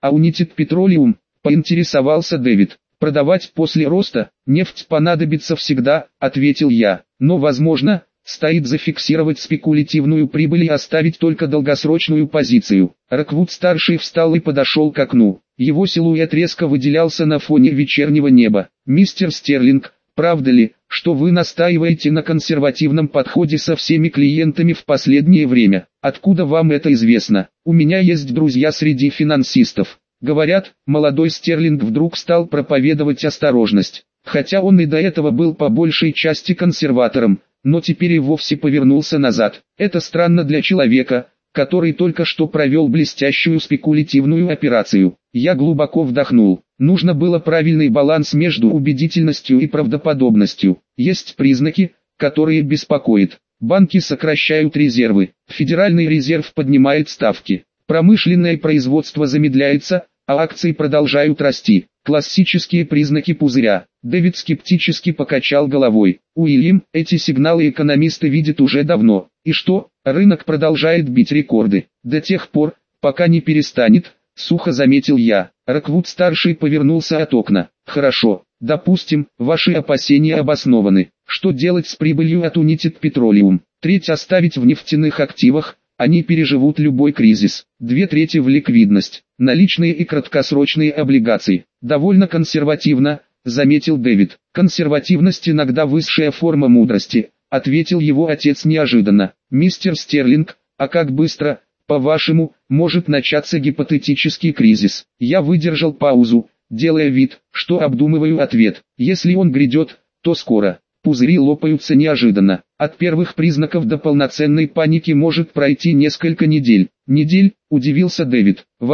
А United Petroleum, поинтересовался Дэвид. Продавать после роста, нефть понадобится всегда, ответил я. Но возможно, стоит зафиксировать спекулятивную прибыль и оставить только долгосрочную позицию. Роквуд-старший встал и подошел к окну. Его силуэт резко выделялся на фоне вечернего неба. «Мистер Стерлинг, правда ли, что вы настаиваете на консервативном подходе со всеми клиентами в последнее время? Откуда вам это известно? У меня есть друзья среди финансистов. Говорят, молодой Стерлинг вдруг стал проповедовать осторожность. Хотя он и до этого был по большей части консерватором, но теперь и вовсе повернулся назад. Это странно для человека, который только что провел блестящую спекулятивную операцию. Я глубоко вдохнул. Нужно было правильный баланс между убедительностью и правдоподобностью. Есть признаки, которые беспокоят. Банки сокращают резервы, Федеральный резерв поднимает ставки, промышленное производство замедляется, а акции продолжают расти. Классические признаки пузыря. Дэвид скептически покачал головой. Уильям, эти сигналы экономисты видят уже давно. И что, рынок продолжает бить рекорды. До тех пор, пока не перестанет, сухо заметил я. Роквуд-старший повернулся от окна. Хорошо, допустим, ваши опасения обоснованы. Что делать с прибылью от United Petroleum? Треть оставить в нефтяных активах, они переживут любой кризис. 2/3 в ликвидность, наличные и краткосрочные облигации. Довольно консервативно, заметил Дэвид. Консервативность иногда высшая форма мудрости, ответил его отец неожиданно. Мистер Стерлинг, а как быстро, по-вашему, может начаться гипотетический кризис? Я выдержал паузу, делая вид, что обдумываю ответ. Если он грядет, то скоро. Пузыри лопаются неожиданно. От первых признаков до полноценной паники может пройти несколько недель. Недель, удивился Дэвид. В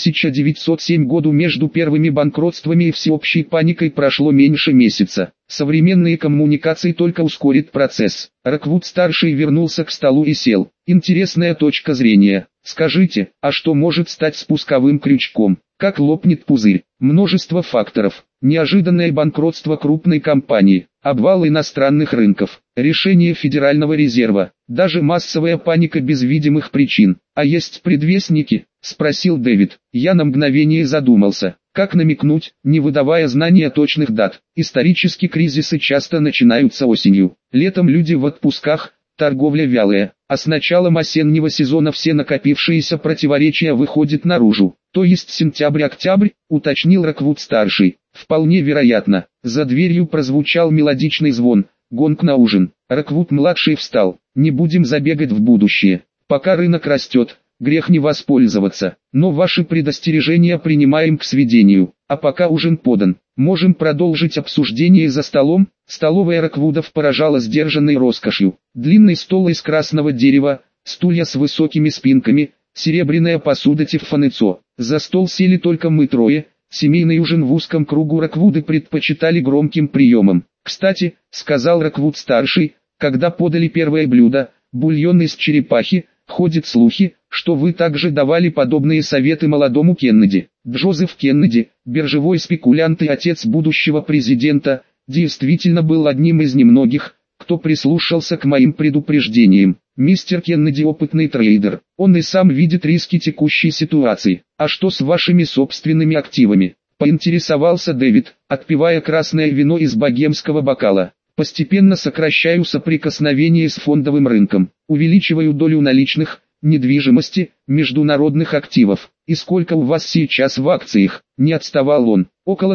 1907 году между первыми банкротствами и всеобщей паникой прошло меньше месяца. Современные коммуникации только ускорят процесс. Роквуд-старший вернулся к столу и сел. Интересная точка зрения. Скажите, а что может стать спусковым крючком? Как лопнет пузырь? Множество факторов. Неожиданное банкротство крупной компании, обвал иностранных рынков, решение Федерального резерва, даже массовая паника без видимых причин. А есть предвестники? Спросил Дэвид. Я на мгновение задумался, как намекнуть, не выдавая знания точных дат. Исторически кризисы часто начинаются осенью. Летом люди в отпусках, торговля вялая, а с началом осеннего сезона все накопившиеся противоречия выходят наружу. То есть сентябрь-октябрь, уточнил Роквуд-старший. Вполне вероятно. За дверью прозвучал мелодичный звон, гонг на ужин. Роквуд-младший встал. Не будем забегать в будущее. Пока рынок растет, грех не воспользоваться. Но ваши предостережения принимаем к сведению. А пока ужин подан, можем продолжить обсуждение за столом. Столовая Роквудов поражала сдержанной роскошью. Длинный стол из красного дерева, стулья с высокими спинками, серебряная посуда Тиффани-цо. За стол сели только мы трое. Семейный ужин в узком кругу Роквуды предпочитали громким приемом. «Кстати», — сказал Роквуд-старший, когда подали первое блюдо, бульон из черепахи, ходят слухи, что вы также давали подобные советы молодому Кеннеди. Джозеф Кеннеди, биржевой спекулянт и отец будущего президента, действительно был одним из немногих, кто прислушался к моим предупреждениям. Мистер Кеннеди опытный трейдер, он и сам видит риски текущей ситуации. А что с вашими собственными активами? Поинтересовался Дэвид, отпивая красное вино из богемского бокала. Постепенно сокращаю соприкосновение с фондовым рынком, увеличиваю долю наличных, недвижимости, международных активов. И сколько у вас сейчас в акциях? Не отставал он. Около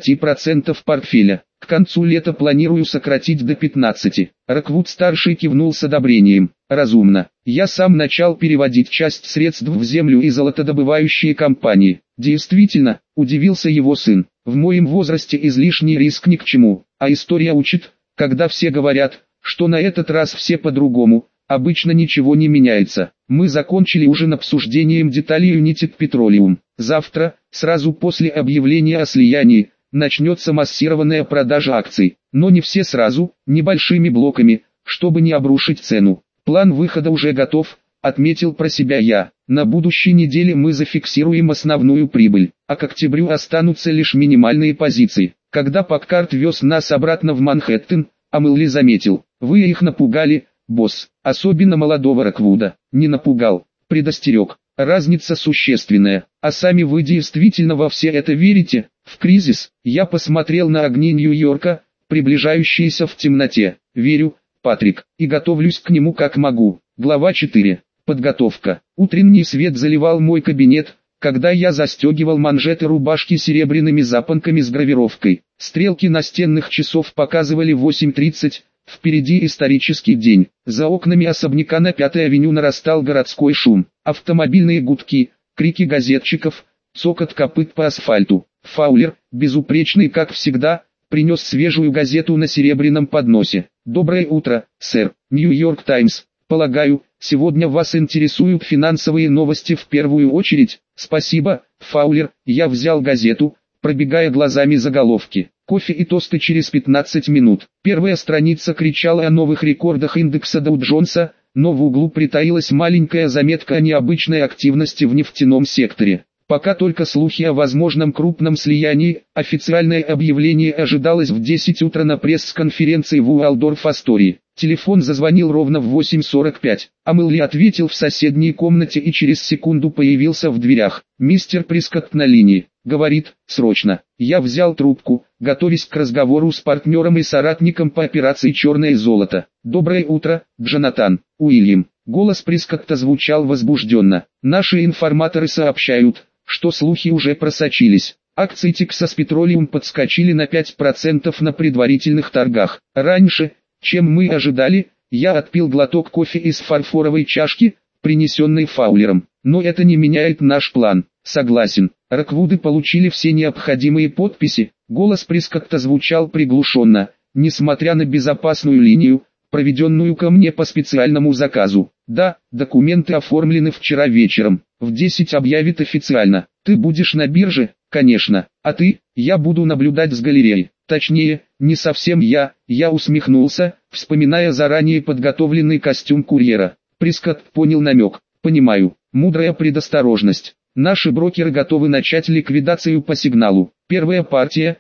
30% портфеля. К концу лета планирую сократить до 15%. Роквуд-старший кивнул с одобрением. Разумно. Я сам начал переводить часть средств в землю и золотодобывающие компании. Действительно, удивился его сын. В моем возрасте излишний риск ни к чему. А история учит, когда все говорят, что на этот раз все по-другому, обычно ничего не меняется. Мы закончили ужин обсуждением деталей United Petroleum. Завтра, сразу после объявления о слиянии, начнется массированная продажа акций. Но не все сразу, небольшими блоками, чтобы не обрушить цену. План выхода уже готов, отметил про себя я. На будущей неделе мы зафиксируем основную прибыль, а к октябрю останутся лишь минимальные позиции. Когда Паккарт вез нас обратно в Манхэттен, Амелли заметил: «Вы их напугали, босс, особенно молодого Роквуда». «Не напугал, предостерег. разница существенная. А сами вы действительно во все это верите? В кризис? Я посмотрел на огни Нью-Йорка, приближающиеся в темноте. Верю, Патрик, и готовлюсь к нему как могу. Глава 4. Подготовка. Утренний свет заливал мой кабинет, когда я застегивал манжеты рубашки серебряными запонками с гравировкой. Стрелки настенных часов показывали 8:30, впереди исторический день. За окнами особняка на 5-й авеню нарастал городской шум. Автомобильные гудки, крики газетчиков, цокот копыт по асфальту. Фаулер, безупречный как всегда, принес свежую газету на серебряном подносе. «Доброе утро, сэр. Нью-Йорк Таймс. Полагаю, сегодня вас интересуют финансовые новости в первую очередь?» «Спасибо, Фаулер». Я взял газету, пробегая глазами заголовки. Кофе и тосты через 15 минут. Первая страница кричала о новых рекордах индекса Доу-Джонса, но в углу притаилась маленькая заметка о необычной активности в нефтяном секторе. Пока только слухи о возможном крупном слиянии, официальное объявление ожидалось в 10 утра на пресс-конференции в Уалдорф-Астории. Телефон зазвонил ровно в 8:45. Амелли ответил в соседней комнате и через секунду появился в дверях. «Мистер Прискотт на линии. Говорит, срочно». Я взял трубку, готовясь к разговору с партнером и соратником по операции «Черное золото». «Доброе утро, Джонатан». «Уильям». Голос Прискотта звучал возбужденно. «Наши информаторы сообщают, что слухи уже просочились. Акции Texas Petroleum подскочили на 5% на предварительных торгах. Раньше, чем мы ожидали, я отпил глоток кофе из фарфоровой чашки, принесенной Фаулером. Но это не меняет наш план. Согласен. Роквуды получили все необходимые подписи». Голос Прискотта звучал приглушенно, несмотря на безопасную линию, проведенную ко мне по специальному заказу. «Да, документы оформлены вчера вечером. В 10 объявят официально. Ты будешь на бирже?» «Конечно. А ты?» «Я буду наблюдать с галереи. Точнее, не совсем я». Я усмехнулся, вспоминая заранее подготовленный костюм курьера. Прискотт понял намек. «Понимаю. Мудрая предосторожность. Наши брокеры готовы начать ликвидацию по сигналу. Первая партия,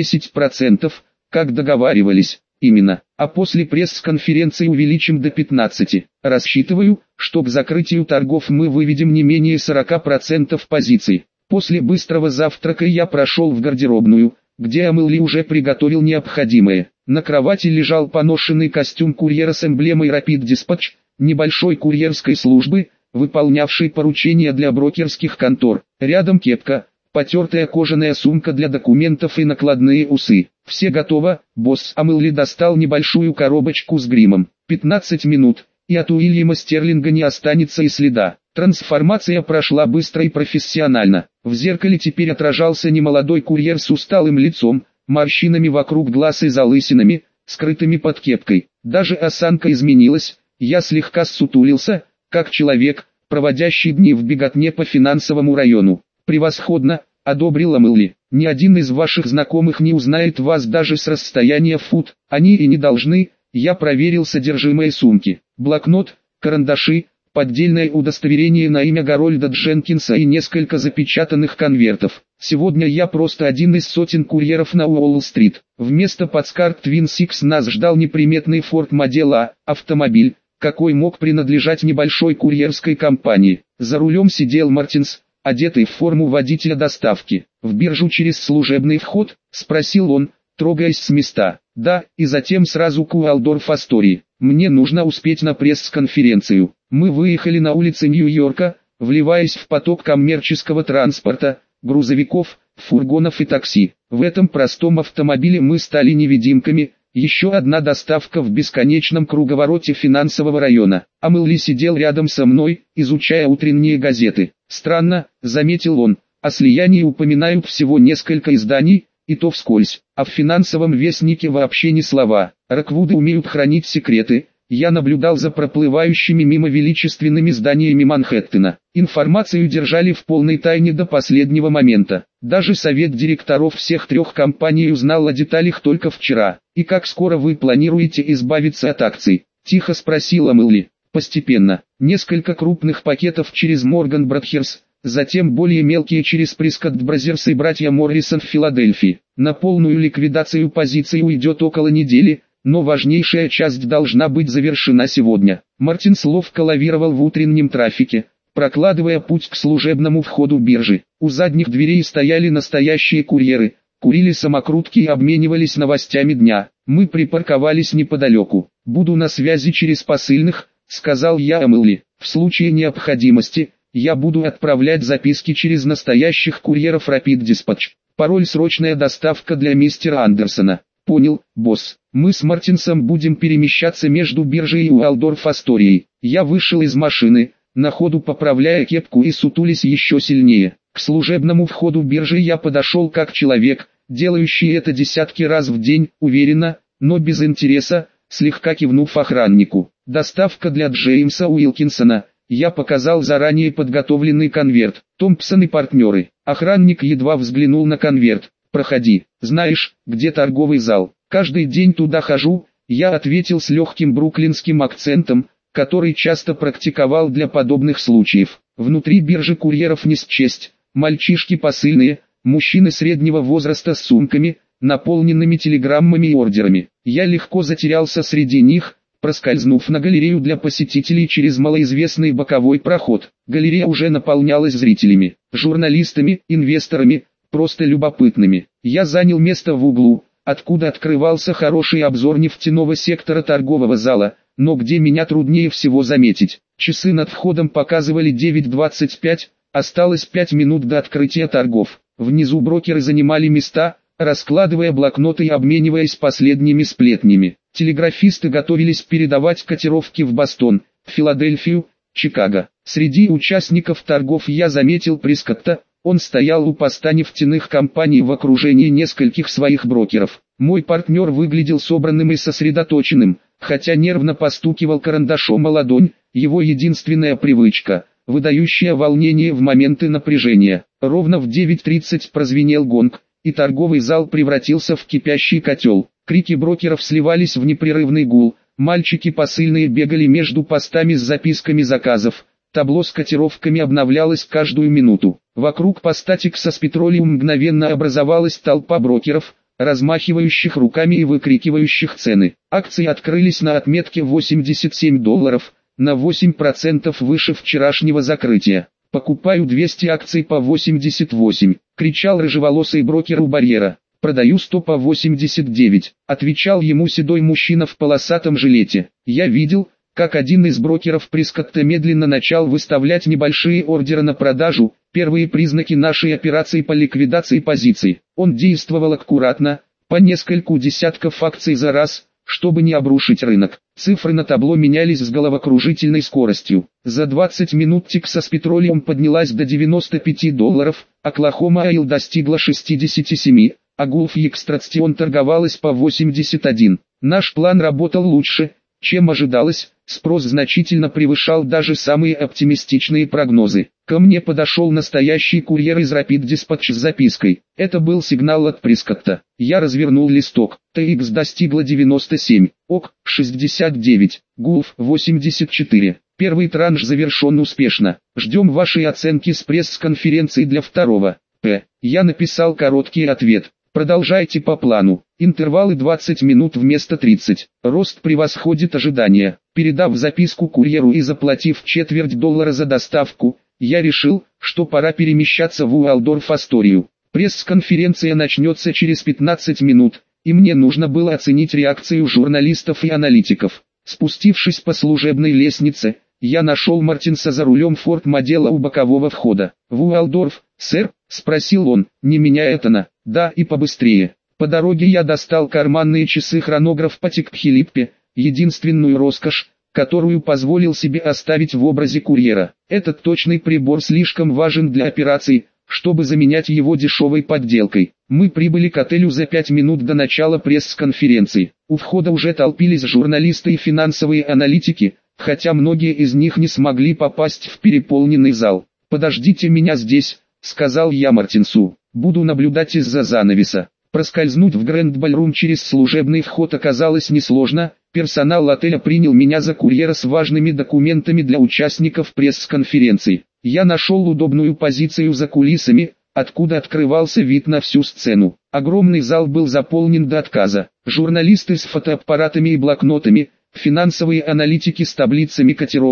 10%, как договаривались». «Именно. А после пресс-конференции увеличим до 15. Рассчитываю, что к закрытию торгов мы выведем не менее 40% позиций». После быстрого завтрака я прошел в гардеробную, где Амелли уже приготовил необходимое. На кровати лежал поношенный костюм курьера с эмблемой Rapid Dispatch, небольшой курьерской службы, выполнявшей поручения для брокерских контор. Рядом кепка, потертая кожаная сумка для документов и накладные усы. «Все готово, босс». Амелли достал небольшую коробочку с гримом. 15 минут, и от Уильяма Стерлинга не останется и следа. Трансформация прошла быстро и профессионально. В зеркале теперь отражался немолодой курьер с усталым лицом, морщинами вокруг глаз и залысинами, скрытыми под кепкой. Даже осанка изменилась, я слегка ссутулился, как человек, проводящий дни в беготне по финансовому району. «Превосходно», — одобрил Амелли. «Ни один из ваших знакомых не узнает вас даже с расстояния фут, они и не должны». Я проверил содержимое сумки. Блокнот, карандаши, поддельное удостоверение на имя Гарольда Дженкинса и несколько запечатанных конвертов. Сегодня я просто один из сотен курьеров на Уолл-стрит. Вместо Подскарт Twin Six нас ждал неприметный Ford Model A, автомобиль, какой мог принадлежать небольшой курьерской компании. За рулем сидел Мартинс, одетый в форму водителя доставки. «В биржу через служебный вход?» — спросил он, трогаясь с места. «Да, и затем сразу к Уалдорф-Астории. Мне нужно успеть на пресс-конференцию». Мы выехали на улицы Нью-Йорка, вливаясь в поток коммерческого транспорта, грузовиков, фургонов и такси. В этом простом автомобиле мы стали невидимками, еще одна доставка в бесконечном круговороте финансового района. Амелли сидел рядом со мной, изучая утренние газеты. «Странно», — заметил он, — «о слиянии упоминают всего несколько изданий, и то вскользь, а в финансовом вестнике вообще ни слова. Роквуды умеют хранить секреты». Я наблюдал за проплывающими мимо величественными зданиями Манхэттена. Информацию держали в полной тайне до последнего момента. Даже совет директоров всех трех компаний узнал о деталях только вчера. «И как скоро вы планируете избавиться от акций?» — тихо спросила Амелли. «Постепенно. Несколько крупных пакетов через Morgan Brothers, затем более мелкие через Prescott Brothers и братья Моррисон в Филадельфии. На полную ликвидацию позиций уйдет около недели, но важнейшая часть должна быть завершена сегодня». Мартинс ловко лавировал в утреннем трафике, прокладывая путь к служебному входу биржи. У задних дверей стояли настоящие курьеры, курили самокрутки и обменивались новостями дня. Мы припарковались неподалеку. «Буду на связи через посыльных», — сказал я Эмили. «В случае необходимости, я буду отправлять записки через настоящих курьеров Rapid Dispatch. Пароль «Срочная доставка» для мистера Андерсона». «Понял, босс. Мы с Мартинсом будем перемещаться между биржей и Уалдорф-Асторией». Я вышел из машины, на ходу поправляя кепку и сутулись еще сильнее. К служебному входу биржи я подошел как человек, делающий это десятки раз в день, уверенно, но без интереса, слегка кивнув охраннику. «Доставка для Джеймса Уилкинсона». Я показал заранее подготовленный конверт. «Томпсон и партнеры». Охранник едва взглянул на конверт. «Проходи. Знаешь, где торговый зал?» «Каждый день туда хожу», я ответил с легким бруклинским акцентом, который часто практиковал для подобных случаев. Внутри биржи курьеров не счесть. Мальчишки посыльные, мужчины среднего возраста с сумками, наполненными телеграммами и ордерами. Я легко затерялся среди них, проскользнув на галерею для посетителей через малоизвестный боковой проход. Галерея уже наполнялась зрителями, журналистами, инвесторами, просто любопытными. Я занял место в углу, откуда открывался хороший обзор нефтяного сектора торгового зала, но где меня труднее всего заметить. Часы над входом показывали 9:25, осталось 5 минут до открытия торгов. Внизу брокеры занимали места, раскладывая блокноты и обмениваясь последними сплетнями. Телеграфисты готовились передавать котировки в Бостон, Филадельфию, Чикаго. Среди участников торгов я заметил Прискотта. Он стоял у поста нефтяных компаний в окружении нескольких своих брокеров. Мой партнер выглядел собранным и сосредоточенным, хотя нервно постукивал карандашом о ладонь, его единственная привычка, выдающая волнение в моменты напряжения. Ровно в 9:30 прозвенел гонг, и торговый зал превратился в кипящий котел. Крики брокеров сливались в непрерывный гул, мальчики посыльные бегали между постами с записками заказов. Табло с котировками обновлялось каждую минуту. Вокруг поста Texas Petroleum мгновенно образовалась толпа брокеров, размахивающих руками и выкрикивающих цены. Акции открылись на отметке $87, на 8% выше вчерашнего закрытия. «Покупаю 200 акций по 88», — кричал рыжеволосый брокер у барьера. «Продаю 100 по 89», — отвечал ему седой мужчина в полосатом жилете. Я видел, как один из брокеров Прискотта медленно начал выставлять небольшие ордеры на продажу, первые признаки нашей операции по ликвидации позиций. Он действовал аккуратно, по нескольку десятков акций за раз, чтобы не обрушить рынок. Цифры на табло менялись с головокружительной скоростью. За 20 минут Texas Petroleum поднялась до $95, Oklahoma Oil достигла 67, а Gulf Extraction торговалась по 81. Наш план работал лучше, чем ожидалось, спрос значительно превышал даже самые оптимистичные прогнозы. Ко мне подошел настоящий курьер из Rapid Dispatch с запиской. Это был сигнал от Прискотта. Я развернул листок. TX достигла 97, ОК 69, Gulf 84. Первый транш завершен успешно. Ждем вашей оценки с пресс-конференции для второго. Я написал короткий ответ. Продолжайте по плану. Интервалы 20 минут вместо 30. Рост превосходит ожидания. Передав записку курьеру и заплатив $0,25 за доставку, я решил, что пора перемещаться в Уалдорф-Асторию. Пресс-конференция начнется через 15 минут, и мне нужно было оценить реакцию журналистов и аналитиков. Спустившись по служебной лестнице, я нашел Мартинса за рулем форд-модела у бокового входа. «В Уалдорф, сэр?» — спросил он, не меняя тона. «Да, и побыстрее». По дороге я достал карманные часы-хронограф Patek Philippe, единственную роскошь, которую позволил себе оставить в образе курьера. Этот точный прибор слишком важен для операций, чтобы заменять его дешевой подделкой. Мы прибыли к отелю за 5 минут до начала пресс-конференции. У входа уже толпились журналисты и финансовые аналитики, хотя многие из них не смогли попасть в переполненный зал. «Подождите меня здесь», — сказал я Мартинсу. «Буду наблюдать из-за занавеса». Проскользнуть в Грэнд Бальрум через служебный вход оказалось несложно. Персонал отеля принял меня за курьера с важными документами для участников пресс-конференции. Я нашел удобную позицию за кулисами, откуда открывался вид на всю сцену. Огромный зал был заполнен до отказа. Журналисты с фотоаппаратами и блокнотами, финансовые аналитики с таблицами котировок,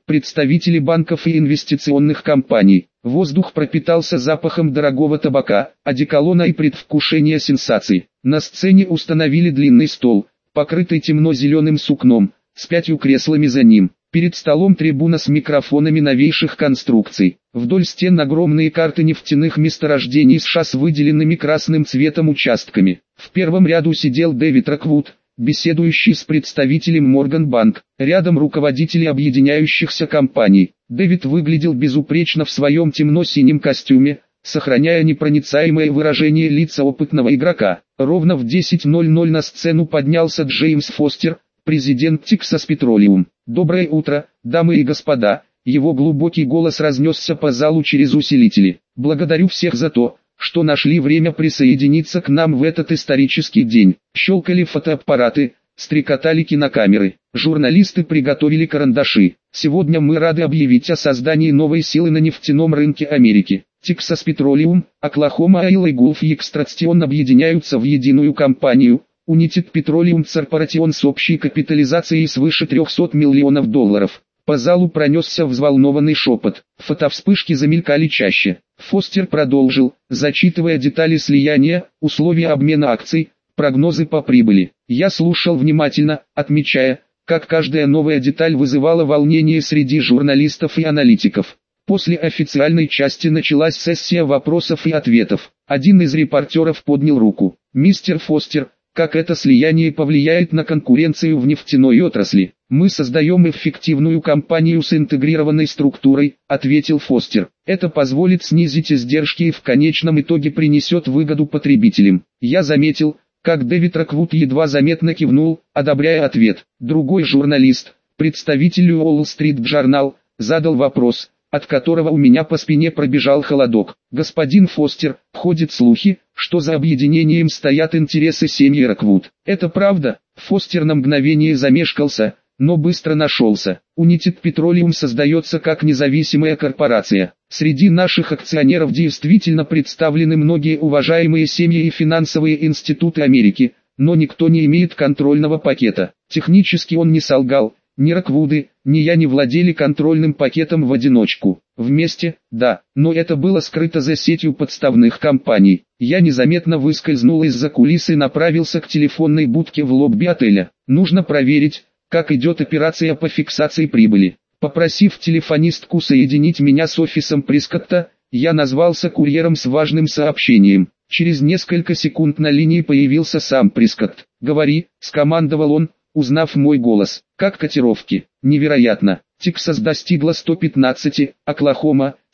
представители банков и инвестиционных компаний. Воздух пропитался запахом дорогого табака, одеколона и предвкушения сенсаций. На сцене установили длинный стол, покрытый темно-зеленым сукном, с 5 креслами за ним. Перед столом трибуна с микрофонами новейших конструкций. Вдоль стен огромные карты нефтяных месторождений США с выделенными красным цветом участками. В первом ряду сидел Дэвид Роквуд, беседующий с представителем Морган Банк. Рядом руководители объединяющихся компаний. Дэвид выглядел безупречно в своем темно-синем костюме, сохраняя непроницаемое выражение лица опытного игрока. Ровно в 10:00 на сцену поднялся Джеймс Фостер, президент Texas Petroleum. «Доброе утро, дамы и господа», его глубокий голос разнесся по залу через усилители. «Благодарю всех за то, что нашли время присоединиться к нам в этот исторический день». Щелкали фотоаппараты, стрекотали кинокамеры, журналисты приготовили карандаши. «Сегодня мы рады объявить о создании новой силы на нефтяном рынке Америки. Texas Petroleum, Oklahoma Oil и Gulf Extraction объединяются в единую компанию, United Petroleum Corporation с общей капитализацией свыше $300 миллионов. По залу пронесся взволнованный шепот. Фотовспышки замелькали чаще. Фостер продолжил, зачитывая детали слияния, условия обмена акций, прогнозы по прибыли. Я слушал внимательно, отмечая, как каждая новая деталь вызывала волнение среди журналистов и аналитиков. После официальной части началась сессия вопросов и ответов. Один из репортеров поднял руку. «Мистер Фостер, как это слияние повлияет на конкуренцию в нефтяной отрасли?» «Мы создаем эффективную компанию с интегрированной структурой», — ответил Фостер. «Это позволит снизить издержки и в конечном итоге принесет выгоду потребителям». Я заметил, как Дэвид Роквуд едва заметно кивнул, одобряя ответ. Другой журналист, представитель Wall Street Journal, задал вопрос, от которого у меня по спине пробежал холодок. «Господин Фостер, ходят слухи, что за объединением стоят интересы семьи Роквуд. Это правда?» Фостер на мгновение замешкался, но быстро нашелся. United Petroleum создается как независимая корпорация. Среди наших акционеров действительно представлены многие уважаемые семьи и финансовые институты Америки, но никто не имеет контрольного пакета. Технически он не солгал. Ни Роквуды, ни я не владели контрольным пакетом в одиночку. Вместе, да, но это было скрыто за сетью подставных компаний. Я незаметно выскользнул из-за кулис и направился к телефонной будке в лобби отеля. Нужно проверить, как идет операция по фиксации прибыли. Попросив телефонистку соединить меня с офисом Прискотта, я назвался курьером с важным сообщением. Через несколько секунд на линии появился сам Прискотт. «Говори», — скомандовал он, узнав мой голос. «Как котировки?» «Невероятно. Texas достигла 115, Оклахома —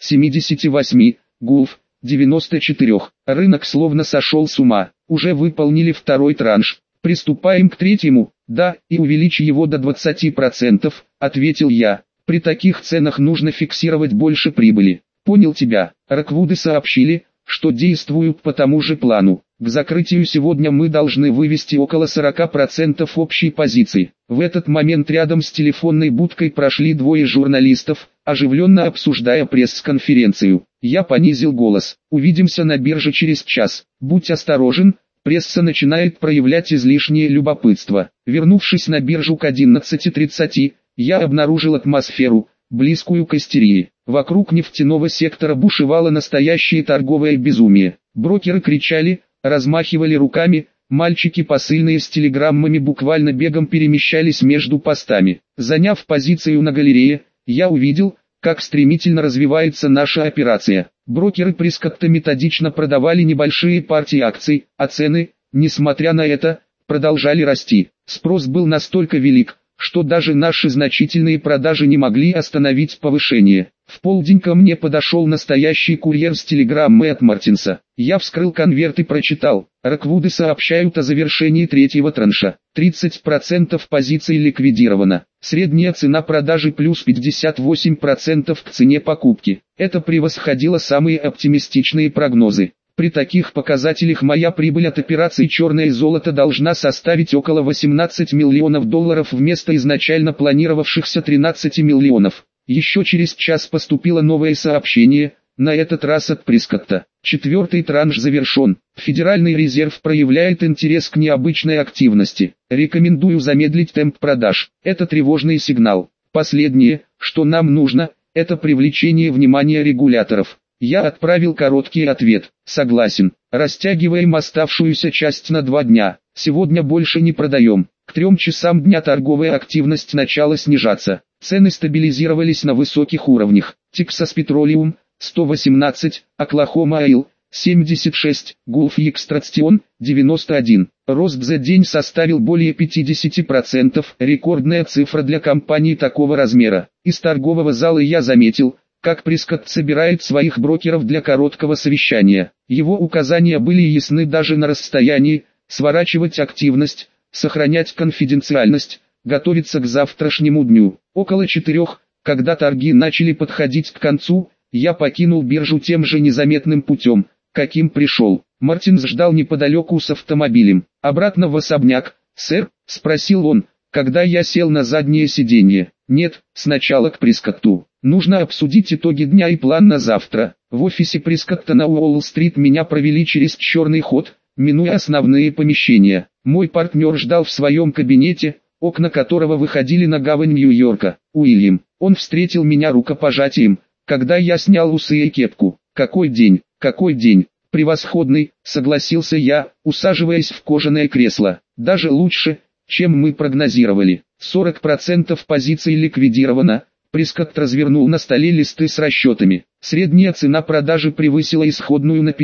78, Гулф — 94. Рынок словно сошел с ума. Уже выполнили второй транш. Приступаем к третьему». «Да, и увеличь его до 20%, — ответил я. При таких ценах нужно фиксировать больше прибыли». «Понял тебя». Роквуды сообщили, что действуют по тому же плану. К закрытию сегодня мы должны вывести около 40% общей позиции. В этот момент рядом с телефонной будкой прошли двое журналистов, оживленно обсуждая пресс-конференцию. Я понизил голос. «Увидимся на бирже через час. Будь осторожен, пресса начинает проявлять излишнее любопытство». Вернувшись на биржу к 11:30, я обнаружил атмосферу, близкую к истерии. Вокруг нефтяного сектора бушевало настоящее торговое безумие. Брокеры кричали, размахивали руками, мальчики посыльные с телеграммами буквально бегом перемещались между постами. Заняв позицию на галерее, я увидел, как стремительно развивается наша операция. Брокеры Прискотта методично продавали небольшие партии акций, а цены, несмотря на это, продолжали расти. Спрос был настолько велик, что даже наши значительные продажи не могли остановить повышение. В полдень ко мне подошел настоящий курьер с телеграммой от Мартинса. Я вскрыл конверт и прочитал. Роквуды сообщают о завершении третьего транша. 30% позиций ликвидировано. Средняя цена продажи плюс 58% к цене покупки. Это превосходило самые оптимистичные прогнозы. При таких показателях моя прибыль от операций «Черное золото» должна составить около $18 миллионов вместо изначально планировавшихся 13 миллионов. Еще через час поступило новое сообщение, на этот раз от Прискотта. Четвертый транш завершен. Федеральный резерв проявляет интерес к необычной активности. Рекомендую замедлить темп продаж. Это тревожный сигнал. Последнее, что нам нужно, это привлечение внимания регуляторов. Я отправил короткий ответ: согласен. Растягиваем оставшуюся часть на 2 дня. Сегодня больше не продаем. К 3 часам дня торговая активность начала снижаться. Цены стабилизировались на высоких уровнях. Texas Petroleum 118, Oklahoma Oil 76, Gulf Extraction 91. Рост за день составил более 50%, рекордная цифра для компании такого размера. Из торгового зала я заметил, как Прескотт собирает своих брокеров для короткого совещания. Его указания были ясны даже на расстоянии: сворачивать активность, сохранять конфиденциальность, готовиться к завтрашнему дню. Около 4, когда торги начали подходить к концу, я покинул биржу тем же незаметным путем, каким пришел. Мартинс ждал неподалеку с автомобилем. «Обратно в особняк, сэр?» – спросил он, когда я сел на заднее сиденье. «Нет, сначала к Прескотту. Нужно обсудить итоги дня и план на завтра». В офисе Прескотта на Уолл-стрит меня провели через черный ход, минуя основные помещения. Мой партнер ждал в своем кабинете, окна которого выходили на гавань Нью-Йорка. «Уильям». Он встретил меня рукопожатием, когда я снял усы и кепку. «Какой день, какой день!» «Превосходный», — согласился я, усаживаясь в кожаное кресло. «Даже лучше, чем мы прогнозировали. 40% позиций ликвидировано». Прескотт развернул на столе листы с расчетами. Средняя цена продажи превысила исходную на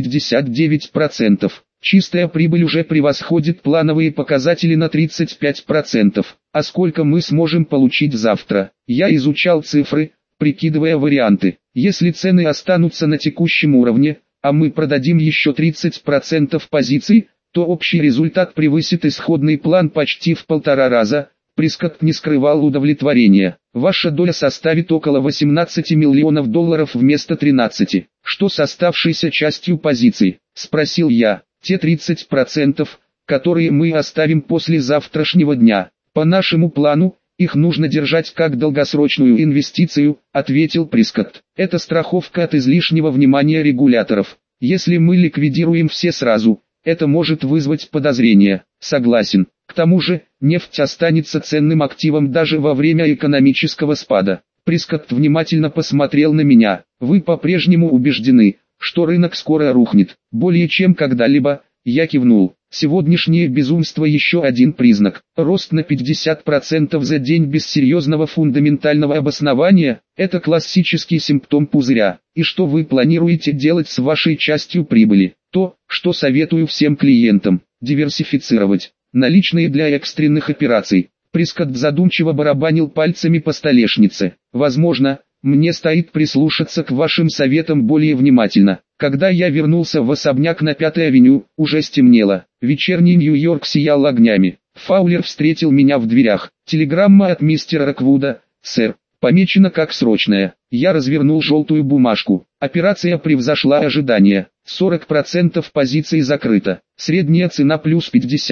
59%. Чистая прибыль уже превосходит плановые показатели на 35%. А сколько мы сможем получить завтра? Я изучал цифры, прикидывая варианты. Если цены останутся на текущем уровне, а мы продадим еще 30% позиций, то общий результат превысит исходный план почти в 1,5 раза. Прескотт не скрывал удовлетворения. «Ваша доля составит около 18 миллионов долларов вместо 13. Что с оставшейся частью позиций?» – спросил я. «Те 30%, которые мы оставим после завтрашнего дня. По нашему плану, их нужно держать как долгосрочную инвестицию», — ответил Прескотт. «Это страховка от излишнего внимания регуляторов. Если мы ликвидируем все сразу, это может вызвать подозрения». «Согласен. К тому же, нефть останется ценным активом даже во время экономического спада». Прескотт внимательно посмотрел на меня. «Вы по-прежнему убеждены, что рынок скоро рухнет?» «Более чем когда-либо», — я кивнул. «Сегодняшнее безумство еще один признак. Рост на 50% за день без серьезного фундаментального обоснования – это классический симптом пузыря. И что вы планируете делать с вашей частью прибыли?» «То, что советую всем клиентам – диверсифицировать. Наличные для экстренных операций». Прескотт задумчиво барабанил пальцами по столешнице. «Возможно, мне стоит прислушаться к вашим советам более внимательно». Когда я вернулся в особняк на 5-й авеню, уже стемнело. Вечерний Нью-Йорк сиял огнями. Фаулер встретил меня в дверях. «Телеграмма от мистера Роквуда, сэр. Помечена как срочная». Я развернул желтую бумажку. Операция превзошла ожидания. 40% позиций закрыто. Средняя цена плюс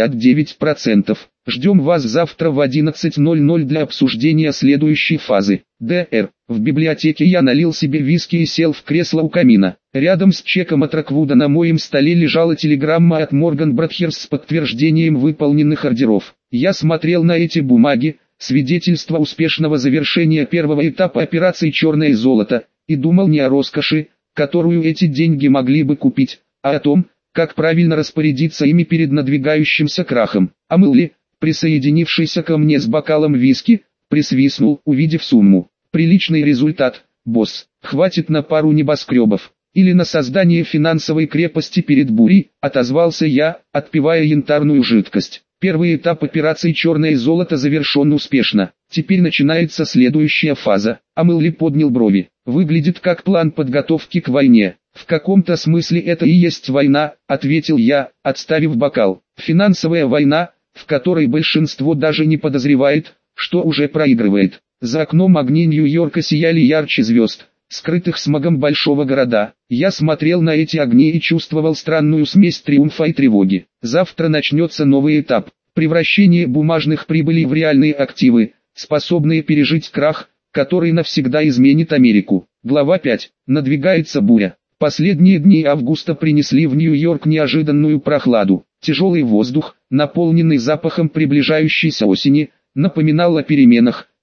59%. Ждем вас завтра в 11:00 для обсуждения следующей фазы. Д.Р. В библиотеке я налил себе виски и сел в кресло у камина. Рядом с чеком от Роквуда на моем столе лежала телеграмма от Морган Брадхерс с подтверждением выполненных ордеров. Я смотрел на эти бумаги, свидетельство успешного завершения первого этапа операции «Черное золото», и думал не о роскоши, которую эти деньги могли бы купить, а о том, как правильно распорядиться ими перед надвигающимся крахом. А Мэлли, присоединившийся ко мне с бокалом виски, присвистнул, увидев сумму. «Приличный результат, босс. Хватит на пару небоскребов. Или на создание финансовой крепости перед бурей», — отозвался я, отпивая янтарную жидкость. Первый этап операции «Черное золото» завершен успешно. Теперь начинается следующая фаза. А Мэлли поднял брови. «Выглядит как план подготовки к войне». «В каком-то смысле это и есть война», — ответил я, отставив бокал. «Финансовая война, в которой большинство даже не подозревает, что уже проигрывает». За окном огни Нью-Йорка сияли ярче звезд, скрытых смогом большого города. Я смотрел на эти огни и чувствовал странную смесь триумфа и тревоги. Завтра начнется новый этап. Превращение бумажных прибылей в реальные активы, способные пережить крах, который навсегда изменит Америку. Глава 5. Надвигается буря. Последние дни августа принесли в Нью-Йорк неожиданную прохладу. Тяжелый воздух, наполненный запахом приближающейся осени, напоминал о переменах,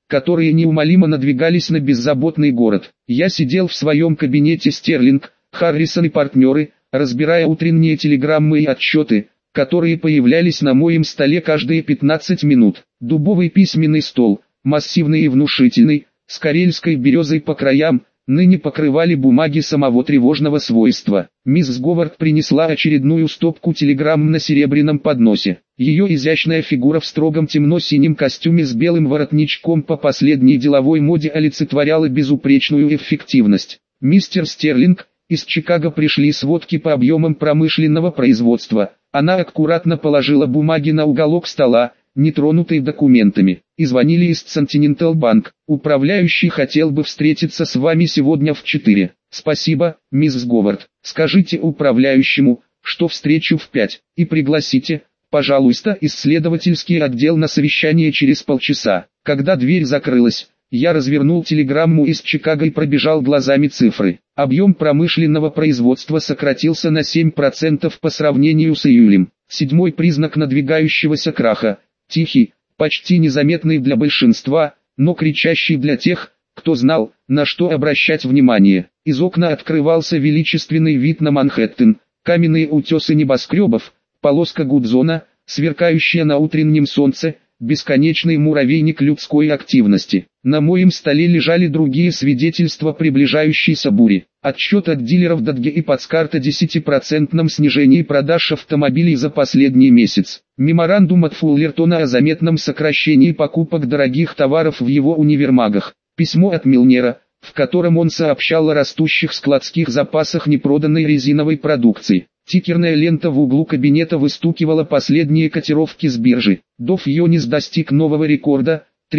которые неумолимо надвигались на беззаботный город. Я сидел в своем кабинете Стерлинг, Харрисон и партнеры, разбирая утренние телеграммы и отчеты, которые появлялись на моем столе каждые 15 минут. Дубовый письменный стол, массивный и внушительный, с карельской березой по краям, ныне покрывали бумаги самого тревожного свойства. Мисс Говард принесла очередную стопку телеграмм на серебряном подносе. Ее изящная фигура в строгом темно-синем костюме с белым воротничком по последней деловой моде олицетворяла безупречную эффективность. «Мистер Стерлинг, из Чикаго пришли сводки по объемам промышленного производства». Она аккуратно положила бумаги на уголок стола, нетронутый документами, и звонили из Continental Bank. Управляющий хотел бы встретиться с вами сегодня в 4. Спасибо, мисс Говард. Скажите управляющему, что встречу в 5, и пригласите, пожалуйста, исследовательский отдел на совещание через полчаса. Когда дверь закрылась, я развернул телеграмму из Чикаго и пробежал глазами цифры. Объем промышленного производства сократился на 7% по сравнению с июлем. Седьмой признак надвигающегося краха. Тихий, почти незаметный для большинства, но кричащий для тех, кто знал, на что обращать внимание. Из окна открывался величественный вид на Манхэттен, каменные утесы небоскребов, полоска Гудзона, сверкающая на утреннем солнце, бесконечный муравейник людской активности. На моем столе лежали другие свидетельства приближающейся бури. Отчет от дилеров Додге и Плацкарт о 10% снижении продаж автомобилей за последний месяц. Меморандум от Фуллертона о заметном сокращении покупок дорогих товаров в его универмагах. Письмо от Милнера, в котором он сообщал о растущих складских запасах непроданной резиновой продукции. Тикерная лента в углу кабинета выстукивала последние котировки с биржи. Dow Jones достиг нового рекорда –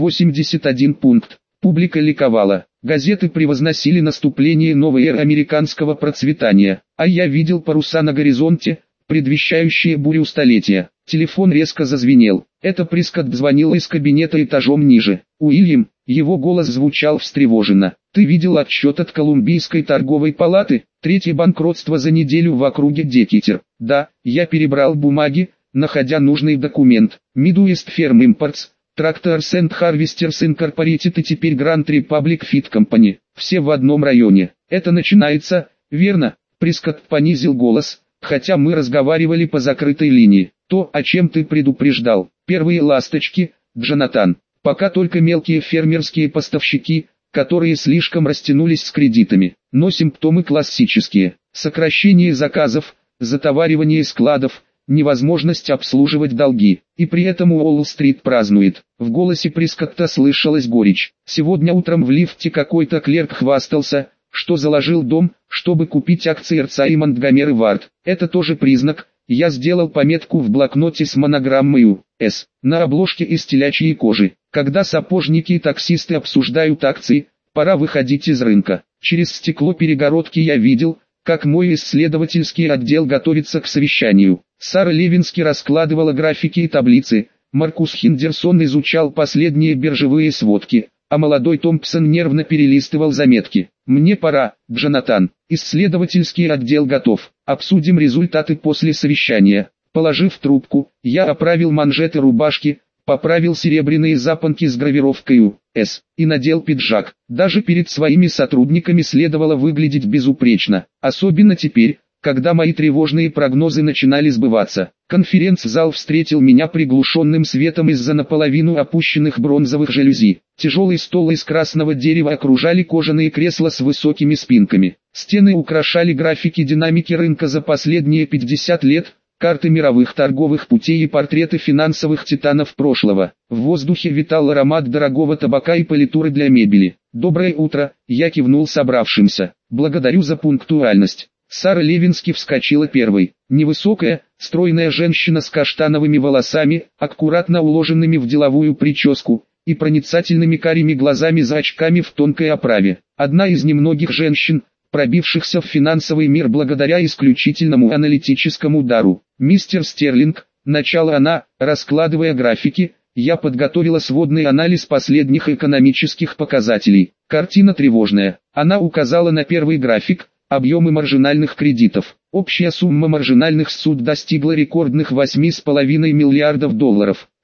381 пункт. Публика ликовала. Газеты превозносили наступление новой эры американского процветания. А я видел паруса на горизонте, предвещающие бурю столетия. Телефон резко зазвенел. Это Прискотт звонил из кабинета этажом ниже. «Уильям», его голос звучал встревоженно. «Ты видел отчет от Колумбийской торговой палаты? Третье банкротство за неделю в округе Декетер». «Да», я перебрал бумаги, находя нужный документ. Midwest Farm Imports, Tractors and Harvesters Incorporated и теперь Grand Republic Feed Company. Все в одном районе. Это начинается, верно? Прискотт понизил голос, хотя мы разговаривали по закрытой линии. То, о чем ты предупреждал. Первые ласточки, Джонатан. Пока только мелкие фермерские поставщики, которые слишком растянулись с кредитами. Но симптомы классические. Сокращение заказов, затоваривание складов, невозможность обслуживать долги. И при этом Уолл-стрит празднует. В голосе Прискотта слышалась горечь. Сегодня утром в лифте какой-то клерк хвастался, что заложил дом, чтобы купить акции РЦА и Монтгомери Вард. Это тоже признак. Я сделал пометку в блокноте с монограммой «С» на обложке из телячьей кожи. Когда сапожники и таксисты обсуждают акции, пора выходить из рынка. Через стекло перегородки я видел, как мой исследовательский отдел готовится к совещанию. Сара Левински раскладывала графики и таблицы, Маркус Хиндерсон изучал последние биржевые сводки, а молодой Томпсон нервно перелистывал заметки. «Мне пора, Джонатан. Исследовательский отдел готов. Обсудим результаты после совещания». Положив трубку, я оправил манжеты рубашки, поправил серебряные запонки с гравировкой «С» и надел пиджак. Даже перед своими сотрудниками следовало выглядеть безупречно, особенно теперь, когда мои тревожные прогнозы начинали сбываться. Конференц-зал встретил меня приглушенным светом из-за наполовину опущенных бронзовых жалюзи. Тяжелый стол из красного дерева окружали кожаные кресла с высокими спинками. Стены украшали графики динамики рынка за последние 50 лет, карты мировых торговых путей и портреты финансовых титанов прошлого. В воздухе витал аромат дорогого табака и политуры для мебели. «Доброе утро», я кивнул собравшимся. «Благодарю за пунктуальность». Сара Левински вскочила первой. Невысокая, стройная женщина с каштановыми волосами, аккуратно уложенными в деловую прическу, и проницательными карими глазами за очками в тонкой оправе. Одна из немногих женщин, пробившихся в финансовый мир благодаря исключительному аналитическому дару. «Мистер Стерлинг», начала она, раскладывая графики, я подготовила сводный анализ последних экономических показателей. Картина тревожная. Она указала на первый график. Объемы маржинальных кредитов. Общая сумма маржинальных ссуд достигла рекордных $8,5 миллиардов.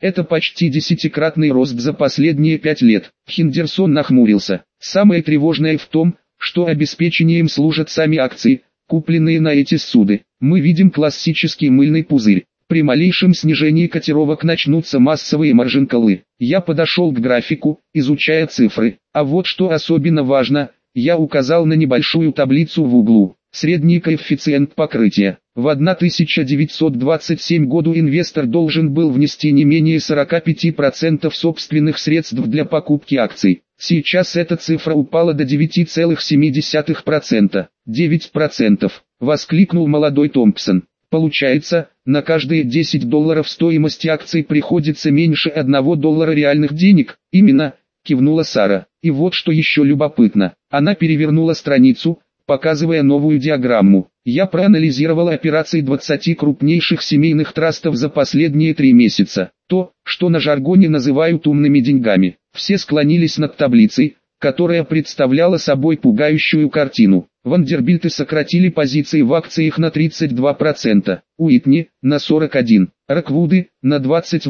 Это почти десятикратный рост за последние 5 лет. Хендерсон нахмурился. Самое тревожное в том, что обеспечением служат сами акции, купленные на эти суды. Мы видим классический мыльный пузырь. При малейшем снижении котировок начнутся массовые маржин-коллы. Я подошел к графику, изучая цифры. А вот что особенно важно, я указал на небольшую таблицу в углу. Средний коэффициент покрытия. В 1927 году инвестор должен был внести не менее 45% собственных средств для покупки акций. Сейчас эта цифра упала до 9,7%. 9%, воскликнул молодой Томпсон. Получается, на каждые $10 стоимости акций приходится меньше $1 реальных денег. Именно, кивнула Сара. И вот что еще любопытно. Она перевернула страницу, показывая новую диаграмму. Я проанализировал операции 20 крупнейших семейных трастов за последние 3 месяца. То, что на жаргоне называют умными деньгами. Все склонились над таблицей, которая представляла собой пугающую картину. Вандербильты сократили позиции в акциях на 32%, Уитни – на 41%, Роквуды – на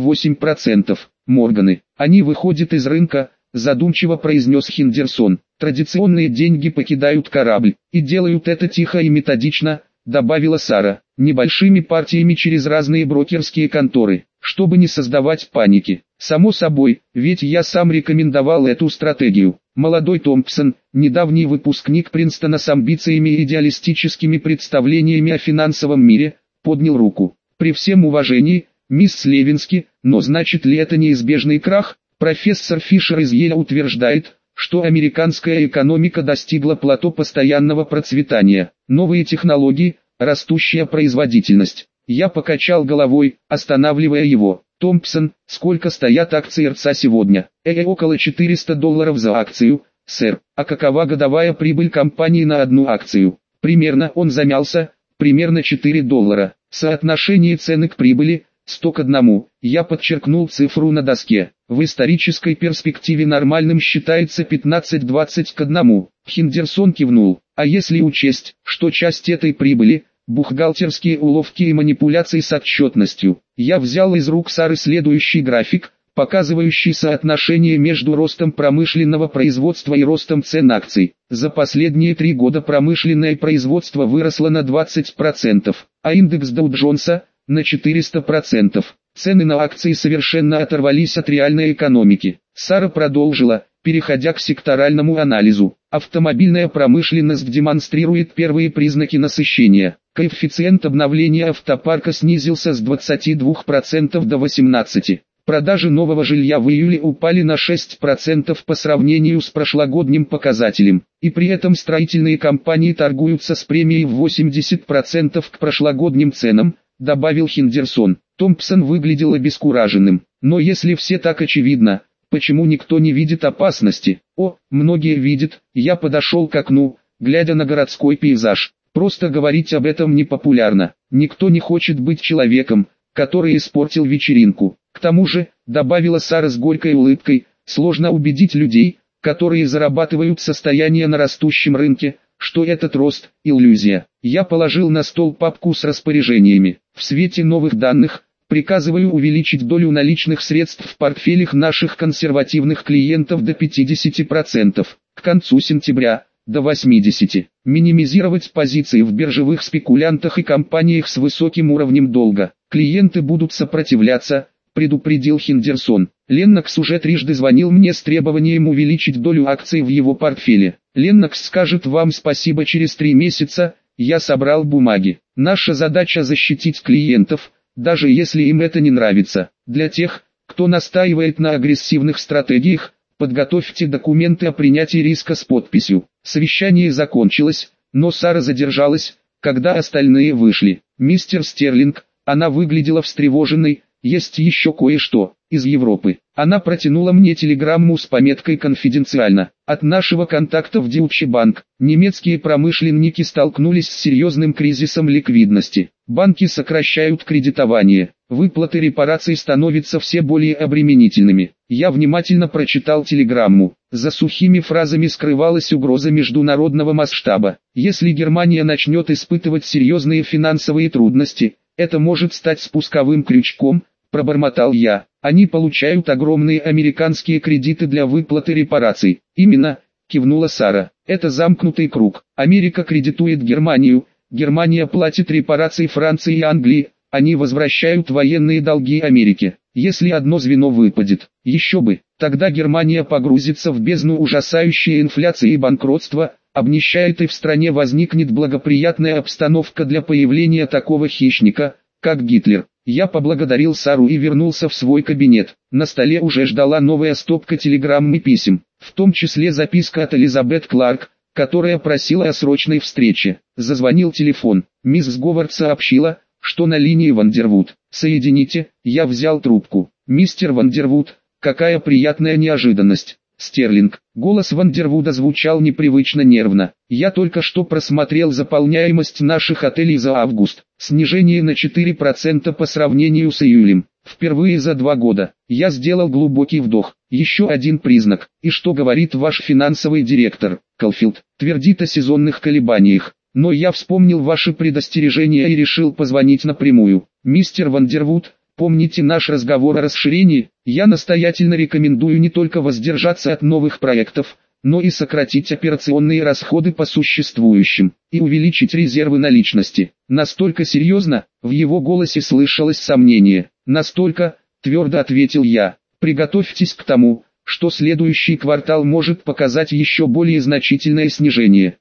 28%, Морганы. Они выходят из рынка, задумчиво произнес Хендерсон. Традиционные деньги покидают корабль, и делают это тихо и методично, добавила Сара, небольшими партиями через разные брокерские конторы, чтобы не создавать паники. Само собой, ведь я сам рекомендовал эту стратегию. Молодой Томпсон, недавний выпускник Принстона с амбициями и идеалистическими представлениями о финансовом мире, поднял руку. При всем уважении, мисс Левински, но значит ли это неизбежный крах? Профессор Фишер из Йеля утверждает, что американская экономика достигла плато постоянного процветания. Новые технологии, растущая производительность. Я покачал головой, останавливая его. Томпсон, сколько стоят акции РЦА сегодня? Около $400 за акцию, сэр. А какова годовая прибыль компании на одну акцию? Примерно, он замялся, примерно $4. Соотношение цены к прибыли, 100 к 1. Я подчеркнул цифру на доске. В исторической перспективе нормальным считается 15-20 к 1. Хендерсон кивнул. А если учесть, что часть этой прибыли – бухгалтерские уловки и манипуляции с отчетностью. Я взял из рук Сары следующий график, показывающий соотношение между ростом промышленного производства и ростом цен акций. За последние 3 года промышленное производство выросло на 20%, а индекс Доу-Джонса – на 400%. Цены на акции совершенно оторвались от реальной экономики. Сара продолжила, переходя к секторальному анализу. Автомобильная промышленность демонстрирует первые признаки насыщения. Коэффициент обновления автопарка снизился с 22% до 18%. Продажи нового жилья в июле упали на 6% по сравнению с прошлогодним показателем. И при этом строительные компании торгуются с премией в 80% к прошлогодним ценам, добавил Хендерсон. Томпсон выглядел обескураженным. Но если все так очевидно, почему никто не видит опасности? О, многие видят. Я подошел к окну, глядя на городской пейзаж. Просто говорить об этом не популярно. Никто не хочет быть человеком, который испортил вечеринку. К тому же, добавила Сара с горькой улыбкой, сложно убедить людей, которые зарабатывают состояние на растущем рынке, что этот рост – иллюзия. Я положил на стол папку с распоряжениями. В свете новых данных, приказываю увеличить долю наличных средств в портфелях наших консервативных клиентов до 50%, к концу сентября – до 80%. Минимизировать позиции в биржевых спекулянтах и компаниях с высоким уровнем долга. Клиенты будут сопротивляться, предупредил Хендерсон. Леннокс уже трижды звонил мне с требованием увеличить долю акций в его портфеле. Леннокс скажет вам спасибо через 3 месяца, я собрал бумаги. Наша задача защитить клиентов, даже если им это не нравится. Для тех, кто настаивает на агрессивных стратегиях, подготовьте документы о принятии риска с подписью. Совещание закончилось, но Сара задержалась, когда остальные вышли. Мистер Стерлинг, она выглядела встревоженной, есть еще кое-что, из Европы. Она протянула мне телеграмму с пометкой «Конфиденциально». От нашего контакта в Deutsche Bank. Немецкие промышленники столкнулись с серьезным кризисом ликвидности. Банки сокращают кредитование. Выплаты репараций становятся все более обременительными. Я внимательно прочитал телеграмму. За сухими фразами скрывалась угроза международного масштаба. Если Германия начнет испытывать серьезные финансовые трудности, это может стать спусковым крючком, пробормотал я. Они получают огромные американские кредиты для выплаты репараций. Именно, кивнула Сара. Это замкнутый круг. Америка кредитует Германию, Германия платит репарации Франции и Англии, они возвращают военные долги Америке. Если одно звено выпадет, еще бы, тогда Германия погрузится в бездну ужасающей инфляции и банкротства, обнищает и в стране возникнет благоприятная обстановка для появления такого хищника, как Гитлер. Я поблагодарил Сару и вернулся в свой кабинет. На столе уже ждала новая стопка телеграмм и писем, в том числе записка от Элизабет Кларк, которая просила о срочной встрече. Зазвонил телефон. Мисс Говард сообщила, что на линии Вандервуд. «Соедините», я взял трубку. «Мистер Вандервуд, какая приятная неожиданность». «Стерлинг». Голос Вандервуда звучал непривычно нервно. «Я только что просмотрел заполняемость наших отелей за август. Снижение на 4% по сравнению с июлем. Впервые за 2 года. Я сделал глубокий вдох. Еще один признак. И что говорит ваш финансовый директор, Колфилд? Твердит о сезонных колебаниях. Но я вспомнил ваши предостережения и решил позвонить напрямую. Мистер Вандервуд, помните наш разговор о расширении? Я настоятельно рекомендую не только воздержаться от новых проектов, но и сократить операционные расходы по существующим, и увеличить резервы наличности. Настолько серьезно, в его голосе слышалось сомнение. Настолько, твердо ответил я. Приготовьтесь к тому, что следующий квартал может показать еще более значительное снижение.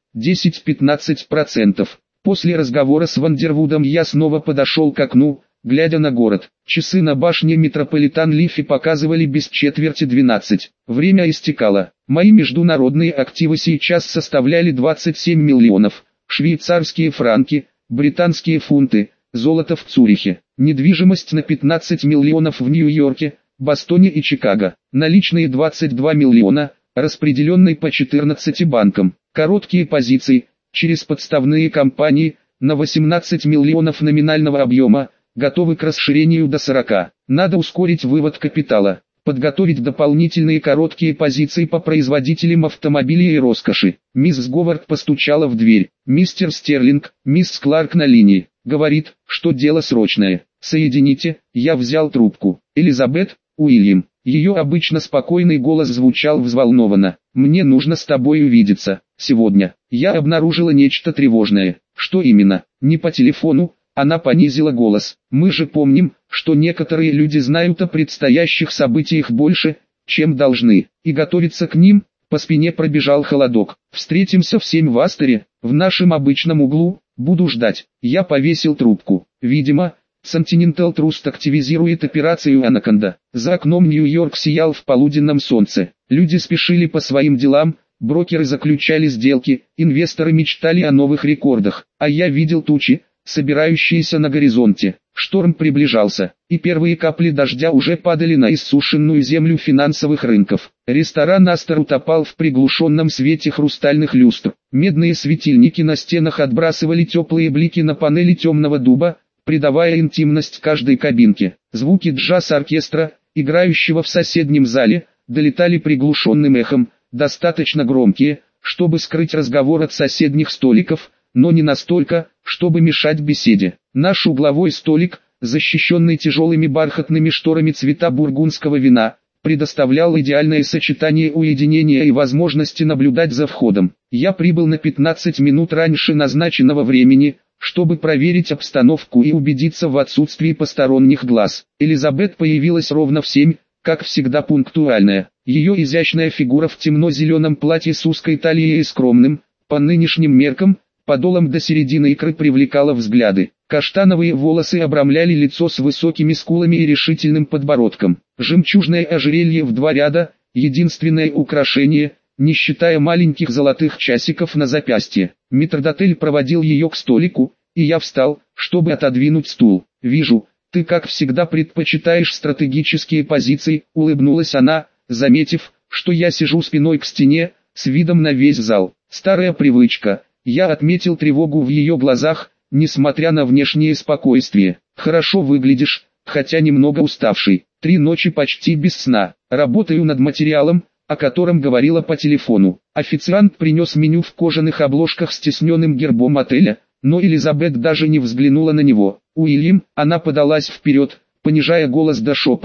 10-15%. После разговора с Вандервудом я снова подошел к окну, глядя на город. Часы на башне Метрополитан Лифи показывали без четверти 12. Время истекало. Мои международные активы сейчас составляли 27 миллионов. Швейцарские франки, британские фунты, золото в Цюрихе. Недвижимость на 15 миллионов в Нью-Йорке, Бостоне и Чикаго. Наличные 22 миллиона, распределенные по 14 банкам. Короткие позиции, через подставные компании, на 18 миллионов номинального объема, готовы к расширению до 40. Надо ускорить вывод капитала, подготовить дополнительные короткие позиции по производителям автомобилей и роскоши. Мисс Говард постучала в дверь. «Мистер Стерлинг, мисс Кларк на линии. Говорит, что дело срочное. Соедините». Я взял трубку. «Элизабет, Уильям». Ее обычно спокойный голос звучал взволнованно. «Мне нужно с тобой увидеться. Сегодня». Я обнаружила нечто тревожное. «Что именно?» «Не по телефону». Она понизила голос. «Мы же помним, что некоторые люди знают о предстоящих событиях больше, чем должны, и готовятся к ним». По спине пробежал холодок. «Встретимся в 7 в Астере, в нашем обычном углу, буду ждать». Я повесил трубку. Видимо, Continental Trust активизирует операцию «Анаконда». За окном Нью-Йорк сиял в полуденном солнце. Люди спешили по своим делам, брокеры заключали сделки, инвесторы мечтали о новых рекордах, а я видел тучи, собирающиеся на горизонте. Шторм приближался, и первые капли дождя уже падали на иссушенную землю финансовых рынков. Ресторан Астер утопал в приглушенном свете хрустальных люстр. Медные светильники на стенах отбрасывали теплые блики на панели темного дуба, придавая интимность каждой кабинке. Звуки джаз-оркестра, играющего в соседнем зале, долетали приглушенным эхом, достаточно громкие, чтобы скрыть разговор от соседних столиков, но не настолько, чтобы мешать беседе. Наш угловой столик, защищенный тяжелыми бархатными шторами цвета бургундского вина, предоставлял идеальное сочетание уединения и возможности наблюдать за входом. Я прибыл на 15 минут раньше назначенного времени, чтобы проверить обстановку и убедиться в отсутствии посторонних глаз. Элизабет появилась ровно в 7, как всегда пунктуальная. Ее изящная фигура в темно-зеленом платье с узкой талией и скромным, по нынешним меркам, подолом до середины икры привлекала взгляды. Каштановые волосы обрамляли лицо с высокими скулами и решительным подбородком. Жемчужное ожерелье в 2 ряда, единственное украшение, не считая маленьких золотых часиков на запястье. Метрдотель проводил ее к столику, и я встал, чтобы отодвинуть стул. «Вижу, ты как всегда предпочитаешь стратегические позиции», — улыбнулась она, заметив, что я сижу спиной к стене, с видом на весь зал. Старая привычка. Я отметил тревогу в ее глазах, несмотря на внешнее спокойствие. «Хорошо выглядишь, хотя немного уставший. 3 ночи почти без сна. Работаю над материалом, о котором говорила по телефону». Официант принес меню в кожаных обложках с тисненным гербом отеля, но Элизабет даже не взглянула на него. «Уильям», она подалась вперед, понижая голос до шепота,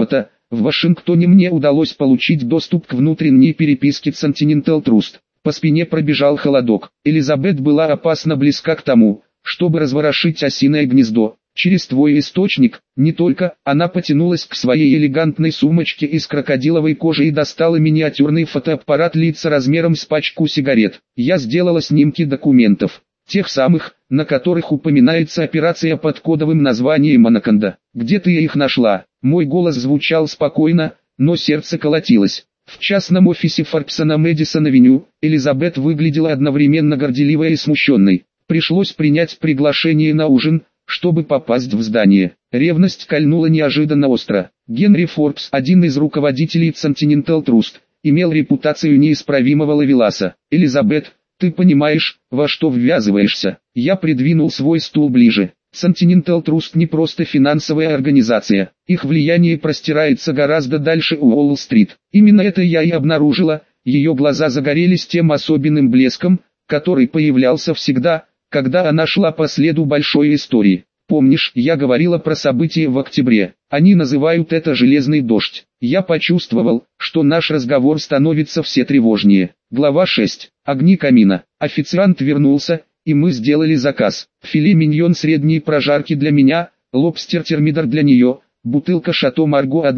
в Вашингтоне мне удалось получить доступ к внутренней переписке Continental Trust. По спине пробежал холодок. Элизабет была опасно близка к тому, чтобы разворошить осиное гнездо. Через твой источник, не только, она потянулась к своей элегантной сумочке из крокодиловой кожи и достала миниатюрный фотоаппарат лица размером с пачку сигарет. Я сделала снимки документов, тех самых, на которых упоминается операция под кодовым названием «Анаконда». Где ты их нашла? Мой голос звучал спокойно, но сердце колотилось. В частном офисе Форбса на Мэдисон-авеню. Элизабет выглядела одновременно горделивой и смущенной. Пришлось принять приглашение на ужин, чтобы попасть в здание. Ревность кольнула неожиданно остро. Генри Форбс, один из руководителей Continental Trust, имел репутацию неисправимого ловеласа. «Элизабет, ты понимаешь, во что ввязываешься?» Я придвинул свой стул ближе. Continental Trust не просто финансовая организация. Их влияние простирается гораздо дальше Уолл-стрит. Именно это я и обнаружила. Ее глаза загорелись тем особенным блеском, который появлялся всегда, когда она шла по следу большой истории. Помнишь, я говорила про события в октябре? Они называют это «железный дождь». Я почувствовал, что наш разговор становится все тревожнее. Глава 6. Огни камина. Официант вернулся, и мы сделали заказ. Филе миньон средней прожарки для меня, лобстер термидор для нее, бутылка Шато Марго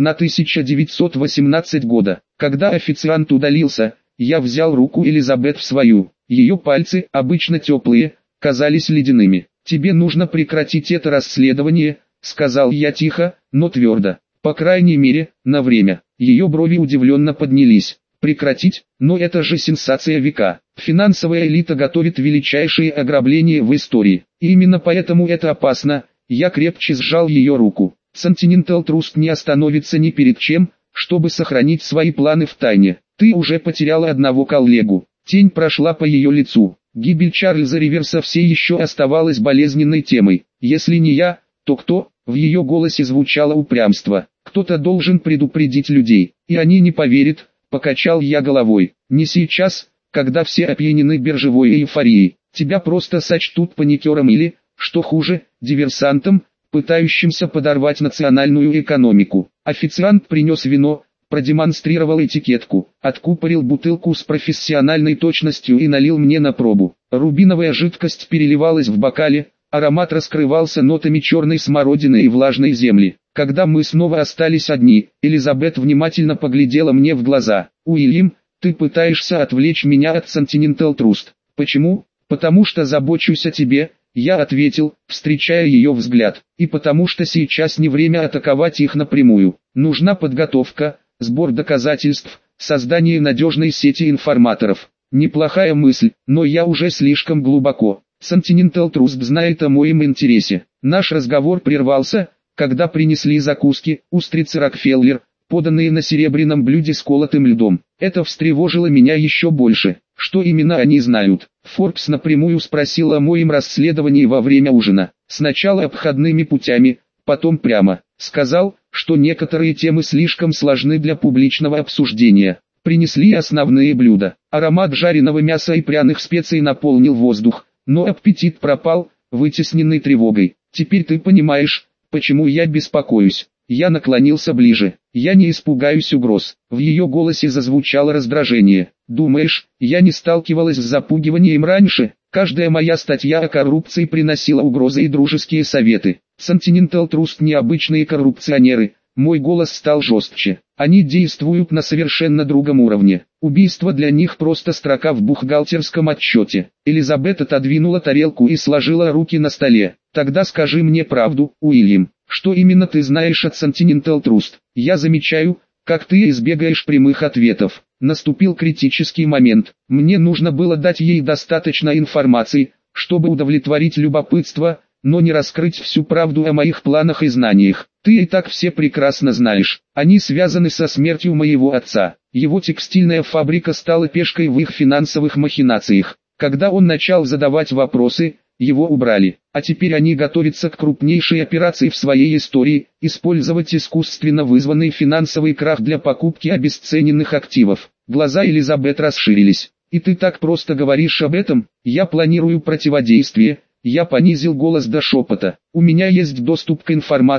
1918 года. Когда официант удалился, я взял руку Элизабет в свою. Ее пальцы, обычно теплые, казались ледяными. «Тебе нужно прекратить это расследование», — сказал я тихо, но твердо. «По крайней мере, на время». Ее брови удивленно поднялись. «Прекратить? Но это же сенсация века. Финансовая элита готовит величайшие ограбления в истории. И именно поэтому это опасно». Я крепче сжал ее руку. Continental Trust не остановится ни перед чем, чтобы сохранить свои планы в тайне. Ты уже потеряла одного коллегу. Тень прошла по ее лицу. Гибель Чарльза Риверса все еще оставалась болезненной темой. Если не я, то кто? В ее голосе звучало упрямство. Кто-то должен предупредить людей, и они не поверят, покачал я головой. Не сейчас, когда все опьянены биржевой эйфорией. Тебя просто сочтут паникером или, что хуже, диверсантом, пытающимся подорвать национальную экономику. Официант принес вино, продемонстрировал этикетку, откупорил бутылку с профессиональной точностью и налил мне на пробу. Рубиновая жидкость переливалась в бокале, аромат раскрывался нотами черной смородины и влажной земли. Когда мы снова остались одни, Элизабет внимательно поглядела мне в глаза. «Уильям, ты пытаешься отвлечь меня от Continental Trust. Почему?» «Потому что забочусь о тебе», я ответил, встречая ее взгляд. «И потому что сейчас не время атаковать их напрямую. Нужна подготовка, сбор доказательств, создание надежной сети информаторов». Неплохая мысль, но я уже слишком глубоко. Continental Trust знает о моем интересе. Наш разговор прервался, когда принесли закуски, устрицы Рокфеллер, поданные на серебряном блюде с колотым льдом. Это встревожило меня еще больше. Что именно они знают? Форбс напрямую спросил о моем расследовании во время ужина. Сначала обходными путями, потом прямо. Сказал, что некоторые темы слишком сложны для публичного обсуждения. Принесли основные блюда. Аромат жареного мяса и пряных специй наполнил воздух, но аппетит пропал, вытесненный тревогой. Теперь ты понимаешь, почему я беспокоюсь. Я наклонился ближе. Я не испугаюсь угроз. В ее голосе зазвучало раздражение. Думаешь, я не сталкивалась с запугиванием раньше? Каждая моя статья о коррупции приносила угрозы и дружеские советы. Continental Trust необычные коррупционеры. Мой голос стал жестче. Они действуют на совершенно другом уровне. Убийство для них просто строка в бухгалтерском отчете. Элизабет отодвинула тарелку и сложила руки на столе. Тогда скажи мне правду, Уильям. Что именно ты знаешь от Continental Trust? Я замечаю, как ты избегаешь прямых ответов. Наступил критический момент. Мне нужно было дать ей достаточно информации, чтобы удовлетворить любопытство, но не раскрыть всю правду о моих планах и знаниях. Ты и так все прекрасно знаешь. Они связаны со смертью моего отца. Его текстильная фабрика стала пешкой в их финансовых махинациях. Когда он начал задавать вопросы, его убрали. А теперь они готовятся к крупнейшей операции в своей истории, использовать искусственно вызванный финансовый крах для покупки обесцененных активов. Глаза Элизабет расширились. И ты так просто говоришь об этом? Я планирую противодействие. Я понизил голос до шепота. У меня есть доступ к информации,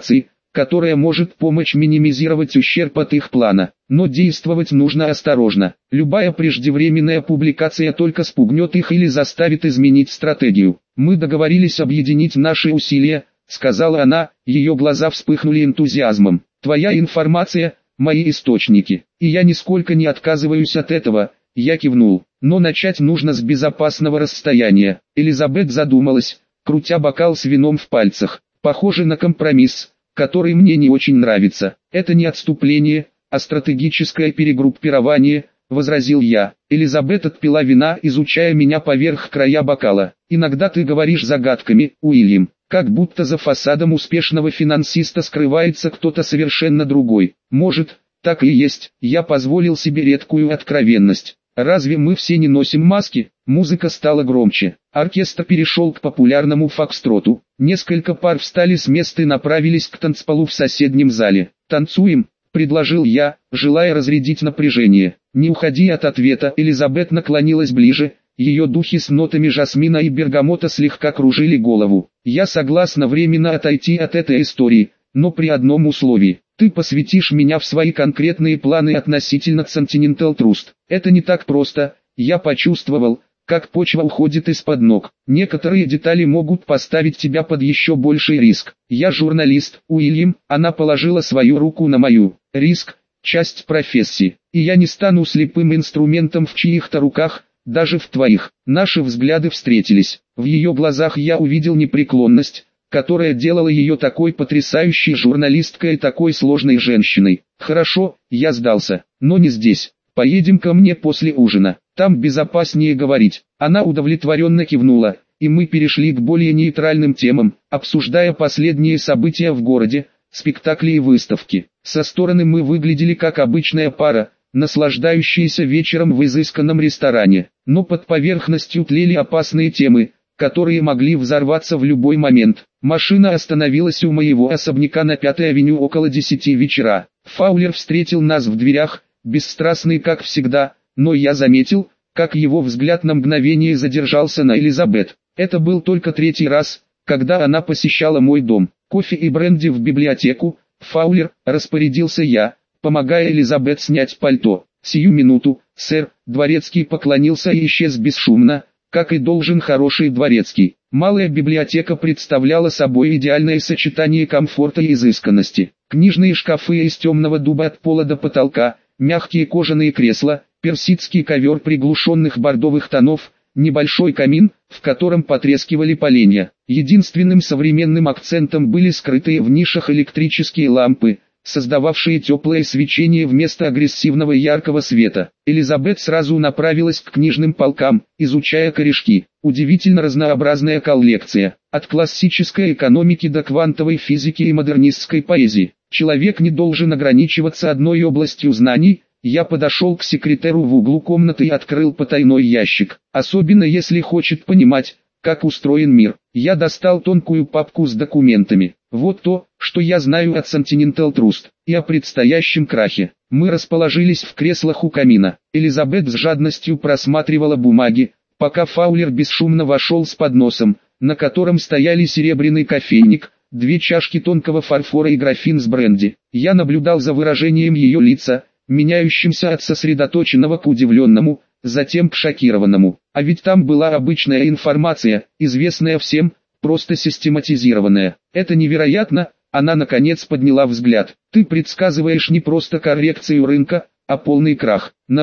которая может помочь минимизировать ущерб от их плана. Но действовать нужно осторожно. Любая преждевременная публикация только спугнет их или заставит изменить стратегию. Мы договорились объединить наши усилия, сказала она, ее глаза вспыхнули энтузиазмом. Твоя информация – мои источники, и я нисколько не отказываюсь от этого. Я кивнул. Но начать нужно с безопасного расстояния. Элизабет задумалась, крутя бокал с вином в пальцах. Похоже на компромисс, который мне не очень нравится. Это не отступление, а стратегическое перегруппирование, возразил я. Элизабет отпила вина, изучая меня поверх края бокала. Иногда ты говоришь загадками, Уильям, как будто за фасадом успешного финансиста скрывается кто-то совершенно другой. Может, так и есть. Я позволил себе редкую откровенность. Разве мы все не носим маски? Музыка стала громче. Оркестр перешел к популярному фокстроту. Несколько пар встали с места и направились к танцполу в соседнем зале. «Танцуем», — предложил я, желая разрядить напряжение. «Не уходи от ответа». Элизабет наклонилась ближе. Ее духи с нотами жасмина и бергамота слегка кружили голову. «Я согласна временно отойти от этой истории, но при одном условии. Ты посвятишь меня в свои конкретные планы относительно Continental Trust. Это не так просто. Я почувствовал, как почва уходит из-под ног. Некоторые детали могут поставить тебя под еще больший риск. Я журналист, Уильям». Она положила свою руку на мою. «Риск – часть профессии, и я не стану слепым инструментом в чьих-то руках, даже в твоих». Наши взгляды встретились. В ее глазах я увидел непреклонность, которая делала ее такой потрясающей журналисткой и такой сложной женщиной. «Хорошо, я сдался, но не здесь. Поедем ко мне после ужина, там безопаснее говорить». Она удовлетворенно кивнула, и мы перешли к более нейтральным темам, обсуждая последние события в городе, спектакли и выставки. Со стороны мы выглядели как обычная пара, наслаждающаяся вечером в изысканном ресторане, но под поверхностью тлели опасные темы, которые могли взорваться в любой момент. Машина остановилась у моего особняка на 5-й авеню около 10 вечера. Фаулер встретил нас в дверях, бесстрастный как всегда, но я заметил, как его взгляд на мгновение задержался на Элизабет. Это был только 3-й раз, когда она посещала мой дом. «Кофе и бренди в библиотеку, Фаулер», распорядился я, помогая Элизабет снять пальто. «Сию минуту, сэр». Дворецкий поклонился и исчез бесшумно, как и должен хороший дворецкий. Малая библиотека представляла собой идеальное сочетание комфорта и изысканности. Книжные шкафы из темного дуба от пола до потолка, мягкие кожаные кресла, персидский ковер приглушенных бордовых тонов, небольшой камин, в котором потрескивали поленья. Единственным современным акцентом были скрытые в нишах электрические лампы, создававшие теплое свечение вместо агрессивного яркого света. Элизабет сразу направилась к книжным полкам, изучая корешки. Удивительно разнообразная коллекция, от классической экономики до квантовой физики и модернистской поэзии. Человек не должен ограничиваться одной областью знаний. Я подошел к секретеру в углу комнаты и открыл потайной ящик, особенно если хочет понимать, как устроен мир. Я достал тонкую папку с документами. Вот то, что я знаю от Continental Trust и о предстоящем крахе. Мы расположились в креслах у камина. Элизабет с жадностью просматривала бумаги, пока Фаулер бесшумно вошел с подносом, на котором стояли серебряный кофейник, 2 чашки тонкого фарфора и графин с бренди. Я наблюдал за выражением ее лица, меняющимся от сосредоточенного к удивленному, затем к шокированному. А ведь там была обычная информация, известная всем, просто систематизированная. Это невероятно. Она наконец подняла взгляд. Ты предсказываешь не просто коррекцию рынка, а полный крах, на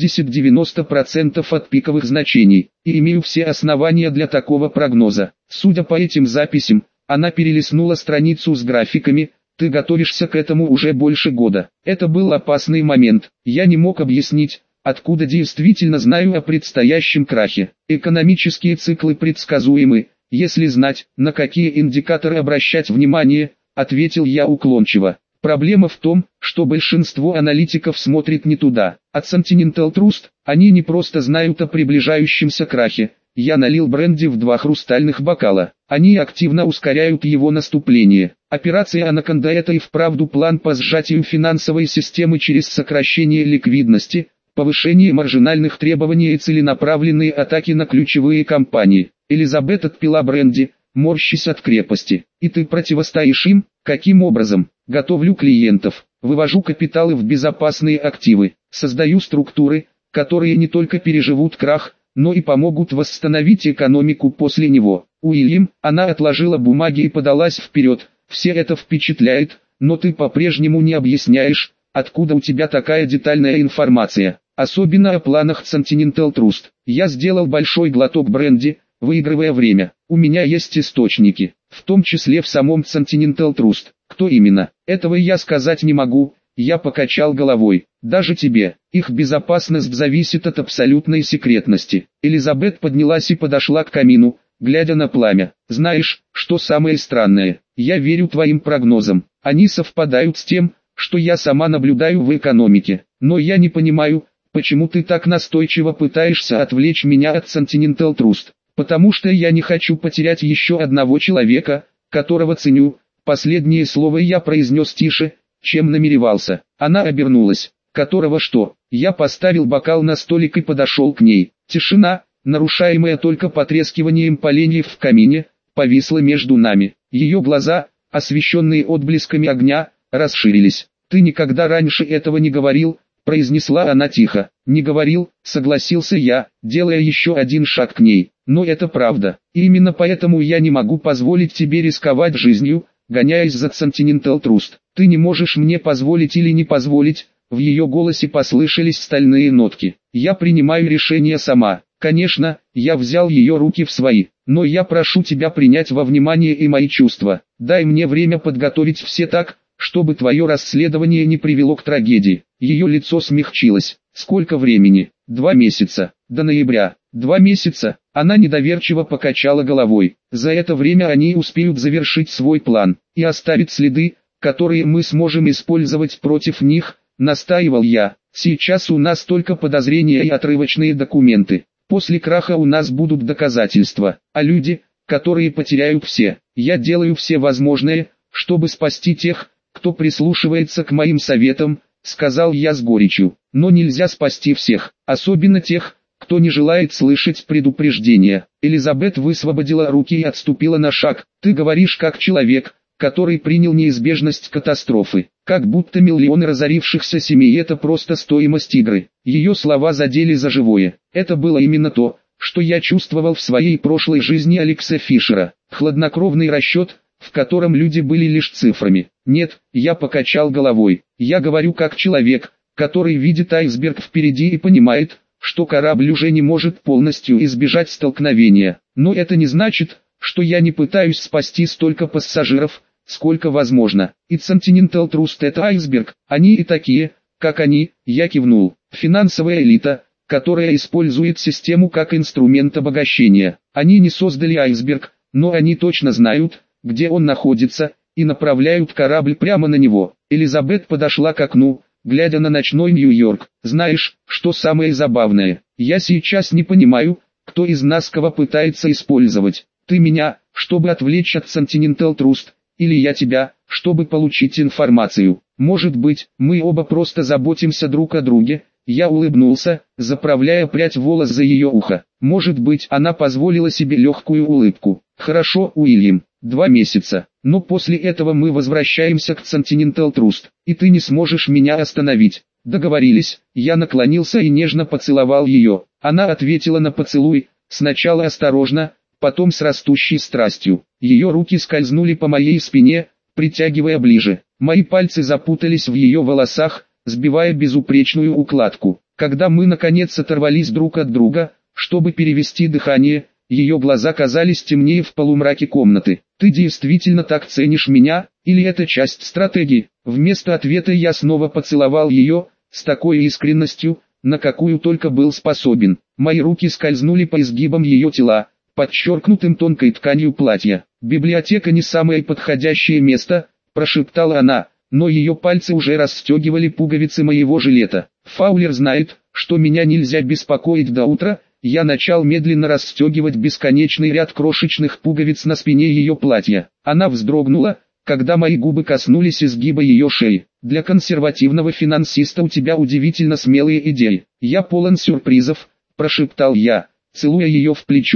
80-90% от пиковых значений. И имею все основания для такого прогноза. Судя по этим записям, она перелистнула страницу с графиками. Ты готовишься к этому уже больше года. Это был опасный момент. Я не мог объяснить, откуда действительно знаю о предстоящем крахе. Экономические циклы предсказуемы, если знать, на какие индикаторы обращать внимание, ответил я уклончиво. Проблема в том, что большинство аналитиков смотрит не туда. От Continental Trust, они не просто знают о приближающемся крахе. Я налил бренди в 2 хрустальных бокала. Они активно ускоряют его наступление. Операция «Анаконда» — это и вправду план по сжатию финансовой системы через сокращение ликвидности, повышение маржинальных требований и целенаправленные атаки на ключевые компании. Элизабет отпила бренди, морщась от крепости. И ты противостоишь им? Каким образом? Готовлю клиентов, вывожу капиталы в безопасные активы, создаю структуры, которые не только переживут крах, но и помогут восстановить экономику после него. Уильям, она отложила бумаги и подалась вперед. Все это впечатляет, но ты по-прежнему не объясняешь, откуда у тебя такая детальная информация, особенно о планах Continental Trust. Я сделал большой глоток бренди, выигрывая время. У меня есть источники, в том числе в самом Continental Trust. Кто именно? Этого я сказать не могу. Я покачал головой. Даже тебе. Их безопасность зависит от абсолютной секретности. Элизабет поднялась и подошла к камину, глядя на пламя. Знаешь, что самое странное? Я верю твоим прогнозам. Они совпадают с тем, что я сама наблюдаю в экономике. Но я не понимаю, почему ты так настойчиво пытаешься отвлечь меня от Continental Trust. Потому что я не хочу потерять еще одного человека, которого ценю. Последнее слово я произнес тише, чем намеревался. Она обернулась. Которого что? Я поставил бокал на столик и подошел к ней. Тишина, нарушаемая только потрескиванием поленьев в камине, повисла между нами. Ее глаза, освещенные отблесками огня, расширились. «Ты никогда раньше этого не говорил», — произнесла она тихо. «Не говорил», — согласился я, делая еще один шаг к ней. «Но это правда. И именно поэтому я не могу позволить тебе рисковать жизнью, гоняясь за Continental Trust. Ты не можешь мне позволить или не позволить». В ее голосе послышались стальные нотки. «Я принимаю решение сама. Конечно, я взял ее руки в свои, но я прошу тебя принять во внимание и мои чувства. Дай мне время подготовить все так, чтобы твое расследование не привело к трагедии». Ее лицо смягчилось. «Сколько времени?» 2 месяца. До ноября. 2 месяца. Она недоверчиво покачала головой. За это время они успеют завершить свой план и оставить следы, которые мы сможем использовать против них, настаивал я. Сейчас у нас только подозрения и отрывочные документы. После краха у нас будут доказательства, а люди, которые потеряют все. Я делаю все возможное, чтобы спасти тех, кто прислушивается к моим советам, сказал я с горечью. Но нельзя спасти всех, особенно тех, кто не желает слышать предупреждения. Элизабет высвободила руки и отступила на шаг. Ты говоришь как человек, который принял неизбежность катастрофы, как будто миллионы разорившихся семей — это просто стоимость игры. Ее слова задели за живое. Это было именно то, что я чувствовал в своей прошлой жизни Алекса Фишера. Хладнокровный расчет, в котором люди были лишь цифрами. Нет, я покачал головой. Я говорю как человек, который видит айсберг впереди и понимает, что корабль уже не может полностью избежать столкновения. Но это не значит, что я не пытаюсь спасти столько пассажиров, сколько возможно. И Continental Trust — это айсберг. Они и такие, как они. Я кивнул. Финансовая элита, которая использует систему как инструмент обогащения. Они не создали айсберг, но они точно знают, где он находится, и направляют корабль прямо на него. Элизабет подошла к окну, глядя на ночной Нью-Йорк. Знаешь, что самое забавное? Я сейчас не понимаю, кто из нас кого пытается использовать. Ты меня, чтобы отвлечь от Continental Trust, или я тебя, чтобы получить информацию. Может быть, мы оба просто заботимся друг о друге. Я улыбнулся, заправляя прядь волос за ее ухо. Может быть, она позволила себе легкую улыбку. Хорошо, Уильям, 2 месяца. Но после этого мы возвращаемся к Continental Trust, и ты не сможешь меня остановить. Договорились. Я наклонился и нежно поцеловал ее. Она ответила на поцелуй, сначала осторожно, потом с растущей страстью. Ее руки скользнули по моей спине, притягивая ближе. Мои пальцы запутались в ее волосах, сбивая безупречную укладку. Когда мы наконец оторвались друг от друга, чтобы перевести дыхание, ее глаза казались темнее в полумраке комнаты. «Ты действительно так ценишь меня, или это часть стратегии?» Вместо ответа я снова поцеловал ее, с такой искренностью, на какую только был способен. Мои руки скользнули по изгибам ее тела, подчеркнутым тонкой тканью платья. «Библиотека не самое подходящее место», – прошептала она, но ее пальцы уже расстегивали пуговицы моего жилета. «Фаулер знает, что меня нельзя беспокоить до утра». Я начал медленно расстегивать бесконечный ряд крошечных пуговиц на спине ее платья. Она вздрогнула, когда мои губы коснулись изгиба ее шеи. «Для консервативного финансиста у тебя удивительно смелые идеи. Я полон сюрпризов», – прошептал я, целуя ее в плечо.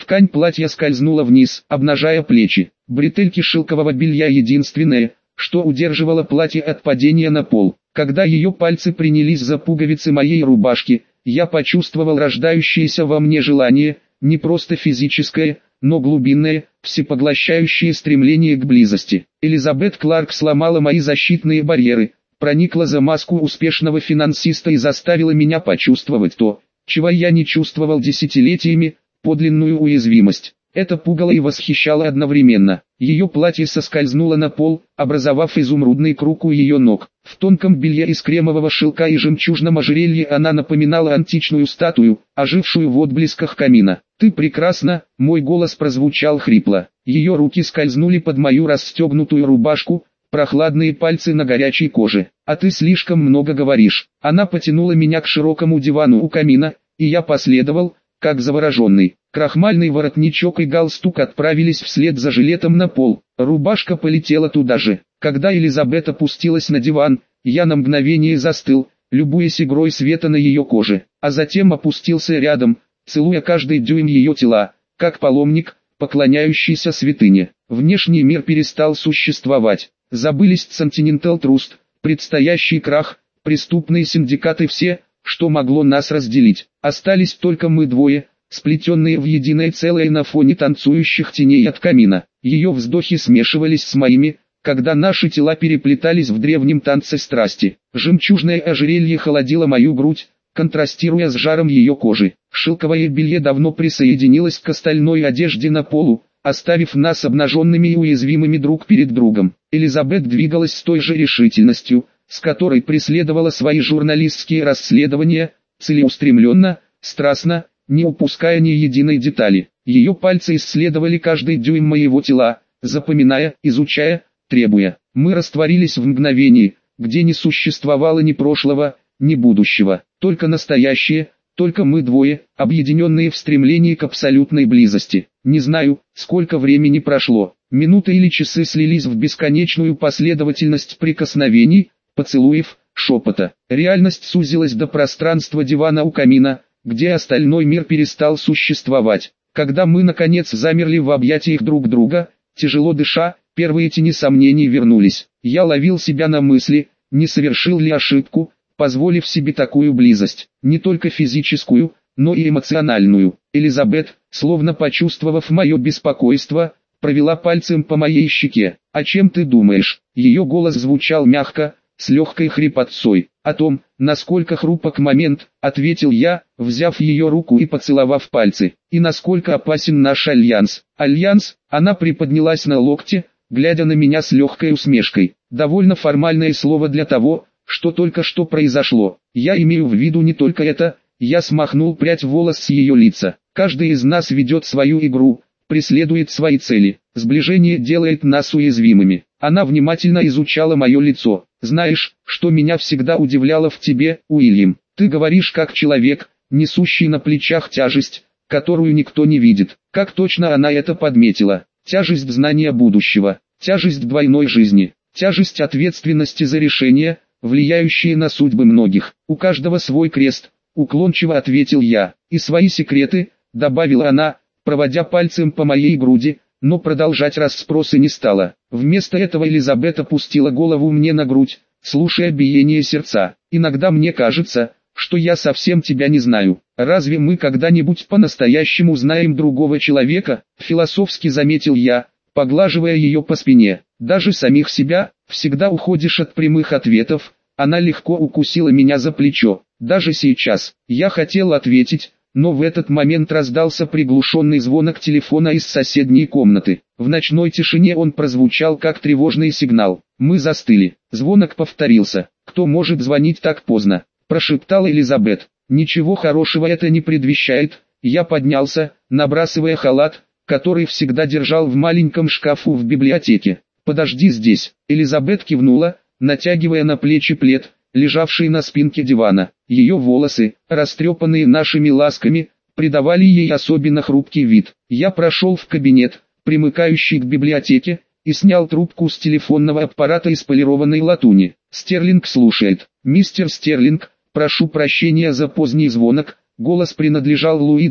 Ткань платья скользнула вниз, обнажая плечи. Бретельки шелкового белья единственное, что удерживало платье от падения на пол. Когда ее пальцы принялись за пуговицы моей рубашки, я почувствовал рождающееся во мне желание, не просто физическое, но глубинное, всепоглощающее стремление к близости. Элизабет Кларк сломала мои защитные барьеры, проникла за маску успешного финансиста и заставила меня почувствовать то, чего я не чувствовал десятилетиями, подлинную уязвимость. Это пугало и восхищало одновременно. Ее платье соскользнуло на пол, образовав изумрудный круг у ее ног. В тонком белье из кремового шелка и жемчужном ожерелье она напоминала античную статую, ожившую в отблесках камина. «Ты прекрасна», — мой голос прозвучал хрипло. Ее руки скользнули под мою расстегнутую рубашку, прохладные пальцы на горячей коже. «А ты слишком много говоришь». Она потянула меня к широкому дивану у камина, и я последовал, как завороженный. Крахмальный воротничок и галстук отправились вслед за жилетом на пол. Рубашка полетела туда же. Когда Элизабет опустилась на диван, я на мгновение застыл, любуясь игрой света на ее коже, а затем опустился рядом, целуя каждый дюйм ее тела, как паломник, поклоняющийся святыне. Внешний мир перестал существовать. Забылись Continental Trust, предстоящий крах, преступные синдикаты, все, что могло нас разделить. Остались только мы двое, сплетенные в единое целое на фоне танцующих теней от камина. Ее вздохи смешивались с моими, когда наши тела переплетались в древнем танце страсти. Жемчужное ожерелье холодило мою грудь, контрастируя с жаром ее кожи. Шелковое белье давно присоединилось к остальной одежде на полу, оставив нас обнаженными и уязвимыми друг перед другом. Элизабет двигалась с той же решительностью, с которой преследовала свои журналистские расследования, целеустремленно, страстно, не упуская ни единой детали. Ее пальцы исследовали каждый дюйм моего тела, запоминая, изучая, требуя. Мы растворились в мгновении, где не существовало ни прошлого, ни будущего, только настоящее, только мы двое, объединенные в стремлении к абсолютной близости. Не знаю, сколько времени прошло, минуты или часы слились в бесконечную последовательность прикосновений, поцелуев, шепота. Реальность сузилась до пространства дивана у камина, где остальной мир перестал существовать. Когда мы наконец замерли в объятиях друг друга, тяжело дыша, первые тени сомнений вернулись. Я ловил себя на мысли, не совершил ли ошибку, позволив себе такую близость, не только физическую, но и эмоциональную. Элизабет, словно почувствовав мое беспокойство, провела пальцем по моей щеке. «О чем ты думаешь?» Ее голос звучал мягко, с легкой хрипотцой. «О том, насколько хрупок момент», — ответил я, взяв ее руку и поцеловав пальцы. «И насколько опасен наш альянс». «Альянс?» Она приподнялась на локте, глядя на меня с легкой усмешкой. «Довольно формальное слово для того, что только что произошло. Я имею в виду не только это». Я смахнул прядь волос с ее лица. «Каждый из нас ведет свою игру, преследует свои цели. Сближение делает нас уязвимыми». Она внимательно изучала мое лицо. «Знаешь, что меня всегда удивляло в тебе, Уильям? Ты говоришь как человек, несущий на плечах тяжесть, которую никто не видит». Как точно она это подметила. Тяжесть знания будущего, тяжесть двойной жизни, тяжесть ответственности за решения, влияющие на судьбы многих. «У каждого свой крест», — уклончиво ответил я. «И свои секреты», — добавила она, проводя пальцем по моей груди, но продолжать расспросы не стала. Вместо этого Элизабет опустила голову мне на грудь, слушая биение сердца. «Иногда мне кажется, что я совсем тебя не знаю. Разве мы когда-нибудь по-настоящему знаем другого человека?» Философски заметил я, поглаживая ее по спине. «Даже самих себя, всегда уходишь от прямых ответов». Она легко укусила меня за плечо. Даже сейчас, я хотел ответить, но в этот момент раздался приглушенный звонок телефона из соседней комнаты. В ночной тишине он прозвучал как тревожный сигнал. Мы застыли. Звонок повторился. «Кто может звонить так поздно?» – прошептала Элизабет. «Ничего хорошего это не предвещает». Я поднялся, набрасывая халат, который всегда держал в маленьком шкафу в библиотеке. «Подожди здесь». Элизабет кивнула, натягивая на плечи плед, лежавший на спинке дивана. Ее волосы, растрепанные нашими ласками, придавали ей особенно хрупкий вид. Я прошел в кабинет, примыкающий к библиотеке, и снял трубку с телефонного аппарата из полированной латуни. «Стерлинг слушает». «Мистер Стерлинг, прошу прощения за поздний звонок», голос принадлежал Луиджи,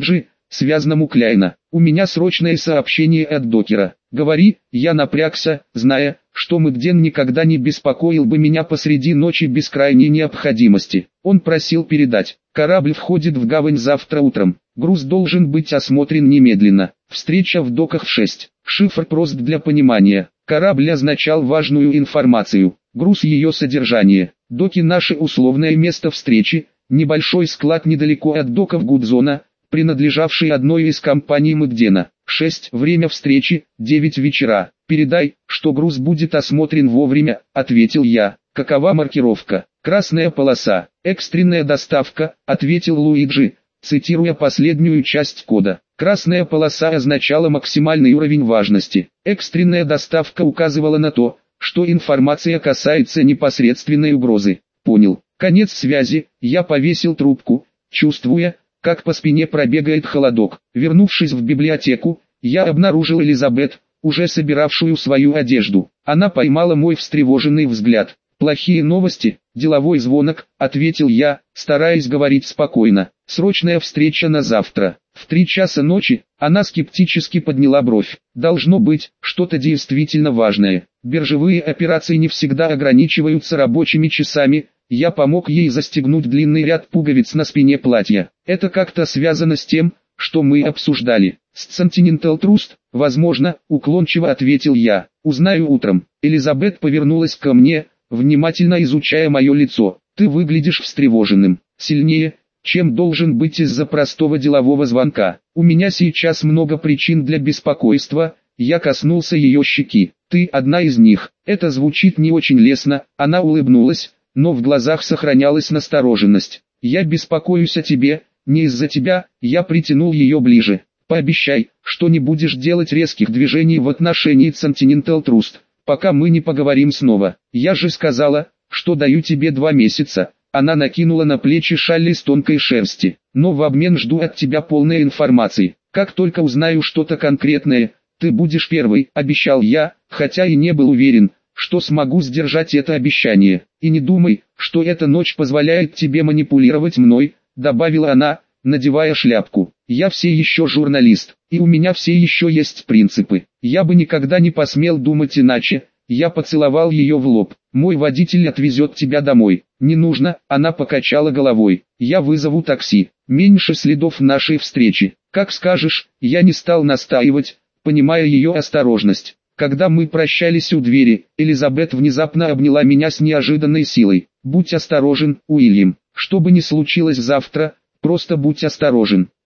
связанному Кляйна. У меня срочное сообщение от докера. Говори, я напрягся, зная, что Мэгден никогда не беспокоил бы меня посреди ночи без крайней необходимости. Он просил передать. Корабль входит в гавань завтра утром. Груз должен быть осмотрен немедленно. Встреча в доках в 6. Шифр прост для понимания. Корабль означал важную информацию. Груз ее содержание. Доки наше условное место встречи. Небольшой склад недалеко от доков Гудзона, принадлежавший одной из компаний Мэгдена. 6. Время встречи, 9 вечера. Передай, что груз будет осмотрен вовремя, ответил я. Какова маркировка? Красная полоса. Экстренная доставка, ответил Луиджи, цитируя последнюю часть кода. Красная полоса означала максимальный уровень важности. Экстренная доставка указывала на то, что информация касается непосредственной угрозы. Понял. Конец связи. Я повесил трубку, чувствуя, как по спине пробегает холодок. Вернувшись в библиотеку, я обнаружил Элизабет, уже собиравшую свою одежду. Она поймала мой встревоженный взгляд. «Плохие новости, деловой звонок», — ответил я, стараясь говорить спокойно. «Срочная встреча на завтра, в 3 часа ночи». Она скептически подняла бровь. «Должно быть, что-то действительно важное. Биржевые операции не всегда ограничиваются рабочими часами». Я помог ей застегнуть длинный ряд пуговиц на спине платья. «Это как-то связано с тем, что мы обсуждали». «С Continental Trust, возможно», — уклончиво ответил я. «Узнаю утром». Элизабет повернулась ко мне, внимательно изучая мое лицо. «Ты выглядишь встревоженным, сильнее, чем должен быть из-за простого делового звонка. У меня сейчас много причин для беспокойства». Я коснулся ее щеки. «Ты одна из них». Это звучит не очень лестно. Она улыбнулась, но в глазах сохранялась настороженность. «Я беспокоюсь о тебе, не из-за тебя». Я притянул ее ближе. «Пообещай, что не будешь делать резких движений в отношении Continental Trust, пока мы не поговорим снова. Я же сказала, что даю тебе 2 месяца». Она накинула на плечи шаль из тонкой шерсти. «Но в обмен жду от тебя полной информации. Как только узнаю что-то конкретное, ты будешь первой», — обещал я, хотя и не был уверен, что смогу сдержать это обещание. «И не думай, что эта ночь позволяет тебе манипулировать мной», — добавила она, надевая шляпку. «Я все еще журналист, и у меня все еще есть принципы. Я бы никогда не посмел думать иначе». Я поцеловал ее в лоб. «Мой водитель отвезет тебя домой». «Не нужно», — она покачала головой. «Я вызову такси. Меньше следов нашей встречи». «Как скажешь», — я не стал настаивать, понимая ее осторожность. Когда мы прощались у двери, Элизабет внезапно обняла меня с неожиданной силой. «Будь осторожен, Уильям. Что бы ни случилось завтра, просто будь осторожен».